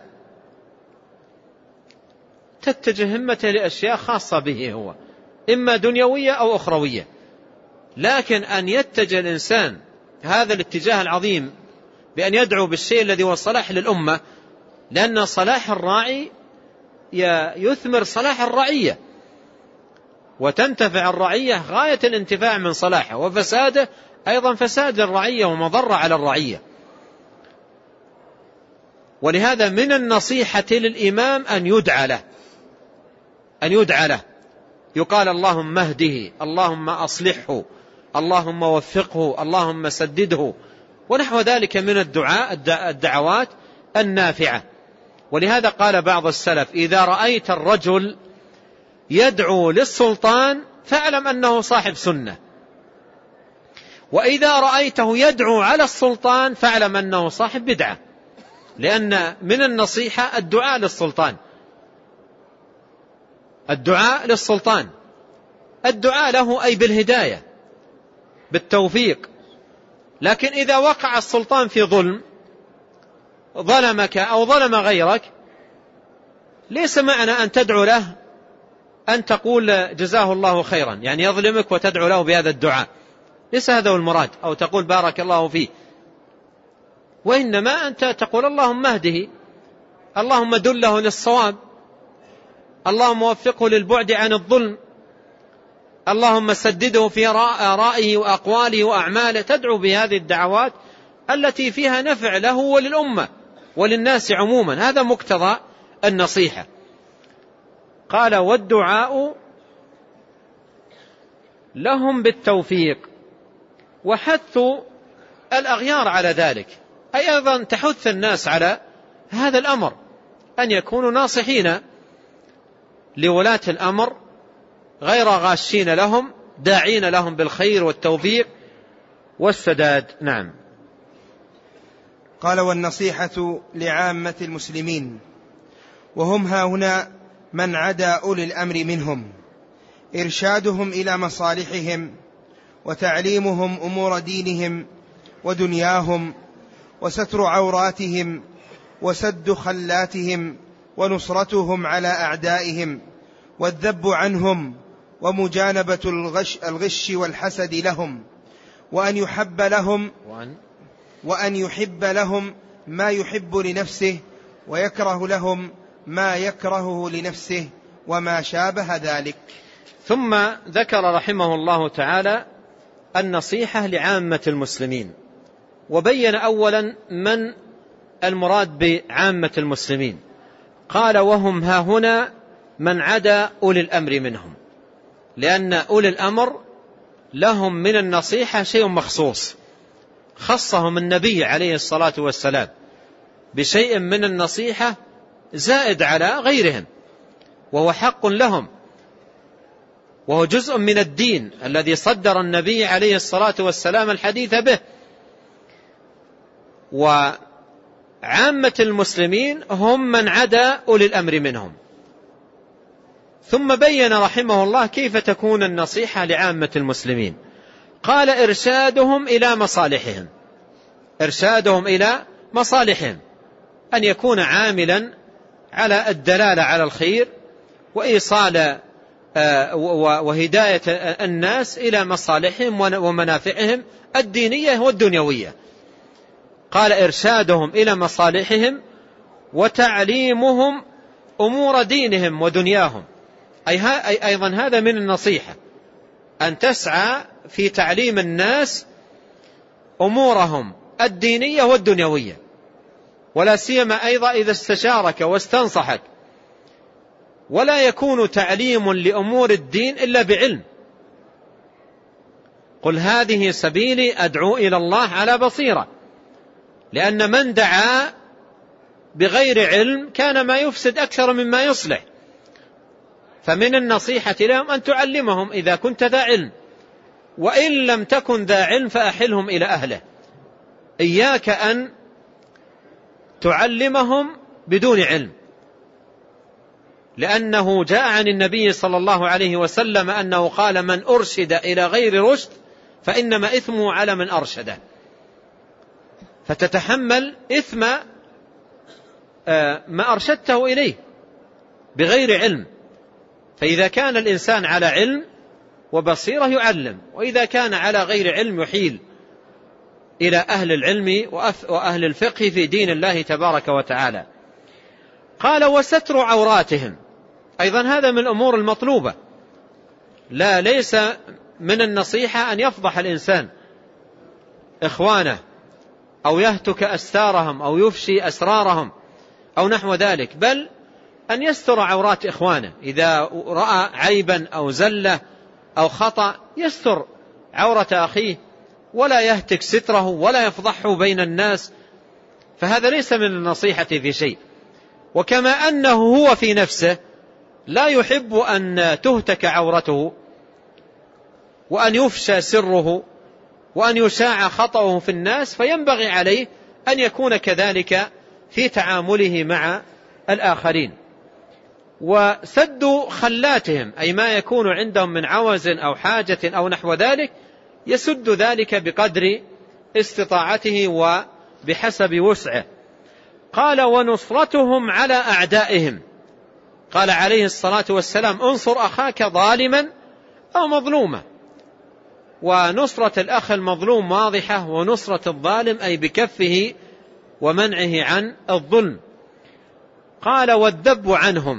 B: تتجه همته لأشياء خاصة به هو، إما دنيوية أو أخروية. لكن أن يتجه الإنسان هذا الاتجاه العظيم بأن يدعو بالشيء الذي هو صلاح للأمة، لأن صلاح الراعي يثمر صلاح الرعية، وتنتفع الرعية غاية الانتفاع من صلاحه، وفساده أيضا فساد الرعية ومضرة على الرعية. ولهذا من النصيحة للإمام أن يدعى له، أن يدعى له، يقال: اللهم اهده، اللهم أصلحه، اللهم وفقه، اللهم سدده، ونحو ذلك من الدعاء الدعوات النافعة. ولهذا قال بعض السلف: إذا رأيت الرجل يدعو للسلطان فاعلم أنه صاحب سنة، وإذا رأيته يدعو على السلطان فاعلم أنه صاحب بدعة. لأن من النصيحة الدعاء للسلطان، الدعاء للسلطان، الدعاء له أي بالهداية بالتوفيق. لكن إذا وقع السلطان في ظلم، ظلمك أو ظلم غيرك، ليس معنى أن تدعو له أن تقول جزاه الله خيرا، يعني يظلمك وتدعو له بهذا الدعاء، ليس هذا هو المراد، أو تقول بارك الله فيه. وإنما أنت تقول: اللهم اهده، اللهم دله للصواب، اللهم وفقه للبعد عن الظلم، اللهم سدده في آرائه وأقواله وأعماله. تدعو بهذه الدعوات التي فيها نفع له وللأمة وللناس عموما. هذا مقتضى النصيحة. قال: والدعاء لهم بالتوفيق، وحث الأغيار على ذلك، أي أيضا تحث الناس على هذا الأمر، أن يكونوا ناصحين لولاة الأمر غير غاشين لهم، داعين لهم بالخير والتوفيق والسداد. نعم.
A: قال: والنصيحة لعامة المسلمين، وهم هاهنا من عدا أولي الأمر منهم، إرشادهم إلى مصالحهم، وتعليمهم أمور دينهم ودنياهم، وستر عوراتهم، وسد خلاتهم، ونصرتهم على أعدائهم، والذب عنهم، ومجانبة الغش, الغش والحسد لهم، وأن يحب لهم وأن يحب لهم ما يحب لنفسه، ويكره لهم ما يكرهه لنفسه، وما شابه ذلك.
B: ثم ذكر رحمه الله تعالى النصيحة لعامة المسلمين، وبين أولا من المراد بعامة المسلمين. قال: وهم هاهنا من عدا أولي الأمر منهم، لأن أولي الأمر لهم من النصيحة شيء مخصوص، خصهم النبي عليه الصلاة والسلام بشيء من النصيحة زائد على غيرهم، وهو حق لهم، وهو جزء من الدين الذي صدر النبي عليه الصلاة والسلام الحديث به. وعامة المسلمين هم من عدا أولي الأمر منهم. ثم بين رحمه الله كيف تكون النصيحة لعامة المسلمين. قال: إرشادهم إلى مصالحهم، إرشادهم إلى مصالحهم، أن يكون عاملا على الدلالة على الخير، وإيصال وهداية الناس إلى مصالحهم ومنافعهم الدينية والدنيوية. قال: إرشادهم إلى مصالحهم، وتعليمهم أمور دينهم ودنياهم، أي أيضا هذا من النصيحة، أن تسعى في تعليم الناس أمورهم الدينية والدنيوية، ولا سيما أيضا إذا استشارك واستنصحك. ولا يكون تعليم لأمور الدين إلا بعلم. قل هذه سبيلي أدعو إلى الله على بصيرة، لأن من دعا بغير علم كان ما يفسد أكثر مما يصلح. فمن النصيحة لهم أن تعلمهم إذا كنت ذا علم، وإن لم تكن ذا علم فأحلهم إلى أهله. إياك أن تعلمهم بدون علم، لأنه جاء عن النبي صلى الله عليه وسلم أنه قال: من أرشد إلى غير رشد فإنما إثمه على من أرشده. فتتحمل إثم ما أرشدته إليه بغير علم. فإذا كان الإنسان على علم وبصيرة يعلم، وإذا كان على غير علم يحيل إلى أهل العلم وأهل الفقه في دين الله تبارك وتعالى. قال: وستر عوراتهم، أيضا هذا من الأمور المطلوبة. لا ليس من النصيحة أن يفضح الإنسان إخوانه أو يهتك أستارهم أو يفشي أسرارهم أو نحو ذلك، بل أن يستر عورات إخوانه. إذا رأى عيبا أو زلة أو خطأ يستر عورة أخيه، ولا يهتك ستره ولا يفضحه بين الناس، فهذا ليس من النصيحة في شيء. وكما أنه هو في نفسه لا يحب أن تهتك عورته وأن يفشى سره وأن يشاع خطأه في الناس، فينبغي عليه أن يكون كذلك في تعامله مع الآخرين. وسد خلاتهم، أي ما يكون عندهم من عوز أو حاجة أو نحو ذلك، يسد ذلك بقدر استطاعته وبحسب وسعه. قال: ونصرتهم على أعدائهم. قال عليه الصلاة والسلام: انصر أخاك ظالما أو مظلوما. ونصرة الأخ المظلوم واضحة، ونصرة الظالم أي بكفه ومنعه عن الظلم. قال: والذب عنهم،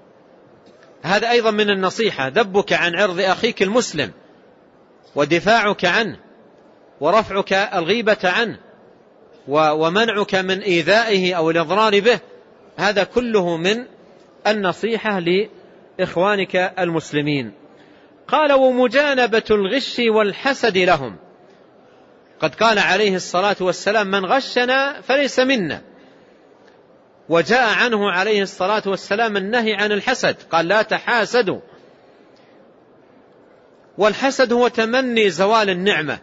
B: هذا أيضا من النصيحة، ذبك عن عرض أخيك المسلم ودفاعك عنه ورفعك الغيبة عنه ومنعك من إيذائه أو الإضرار به، هذا كله من النصيحة لإخوانك المسلمين. قال: ومجانبة الغش والحسد لهم. قد قال عليه الصلاة والسلام: من غشنا فليس منا. وجاء عنه عليه الصلاة والسلام النهي عن الحسد، قال: لا تحاسدوا. والحسد هو تمني زوال النعمة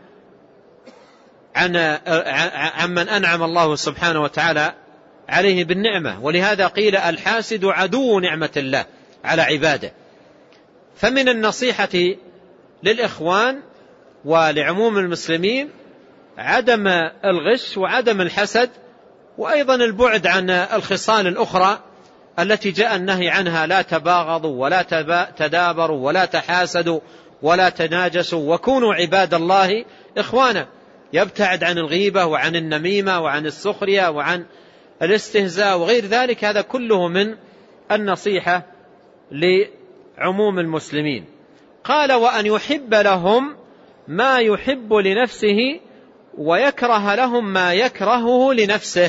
B: عن عمن أنعم الله سبحانه وتعالى عليه بالنعمة. ولهذا قيل: الحاسد عدو نعمة الله على عباده. فمن النصيحة للإخوان ولعموم المسلمين عدم الغش وعدم الحسد، وأيضا البعد عن الخصال الأخرى التي جاء النهي عنها: لا تباغضوا ولا تدابروا ولا تحاسدوا ولا تناجسوا وكونوا عباد الله إخوانا. يبتعد عن الغيبة وعن النميمة وعن السخرية وعن الاستهزاء وغير ذلك. هذا كله من النصيحة لعموم المسلمين. قال: وأن يحب لهم ما يحب لنفسه ويكره لهم ما يكرهه لنفسه،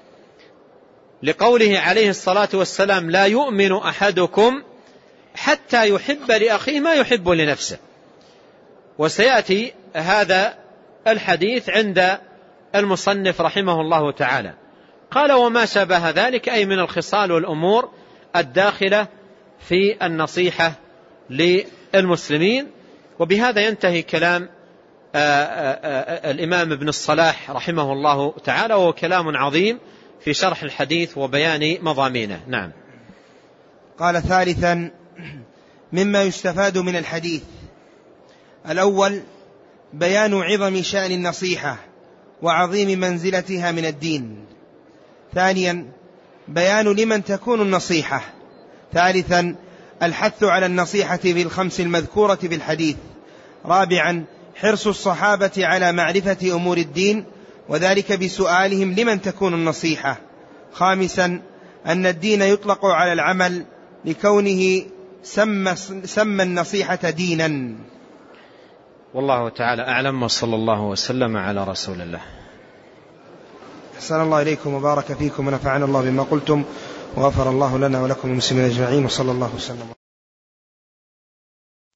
B: لقوله عليه الصلاة والسلام: لا يؤمن أحدكم حتى يحب لأخيه ما يحب لنفسه. وسيأتي هذا الحديث عند المصنف رحمه الله تعالى. قال: وما شابه ذلك، أي من الخصال والأمور الداخلة في النصيحة للمسلمين. وبهذا ينتهي كلام آآ آآ الإمام ابن الصلاح رحمه الله تعالى، وهو كلام عظيم في شرح الحديث وبيان مضامينه. نعم.
A: قال: ثالثا مما يستفاد من الحديث: الأول بيان عظم شأن النصيحة وعظيم منزلتها من الدين. ثانيا بيان لمن تكون النصيحة. ثالثا الحث على النصيحة بالخمس المذكورة بالحديث. رابعا حرص الصحابة على معرفة أمور الدين، وذلك بسؤالهم لمن تكون النصيحة. خامسا أن الدين يطلق على العمل لكونه سمى, سمى النصيحة دينا.
B: والله تعالى أعلم، وصلى الله وسلم على رسول الله.
A: أحسن الله إليكم وبارك فيكم ونفعنا الله بما قلتم وغفر الله لنا ولكم المسلمين أجمعين، وصلى الله وسلم.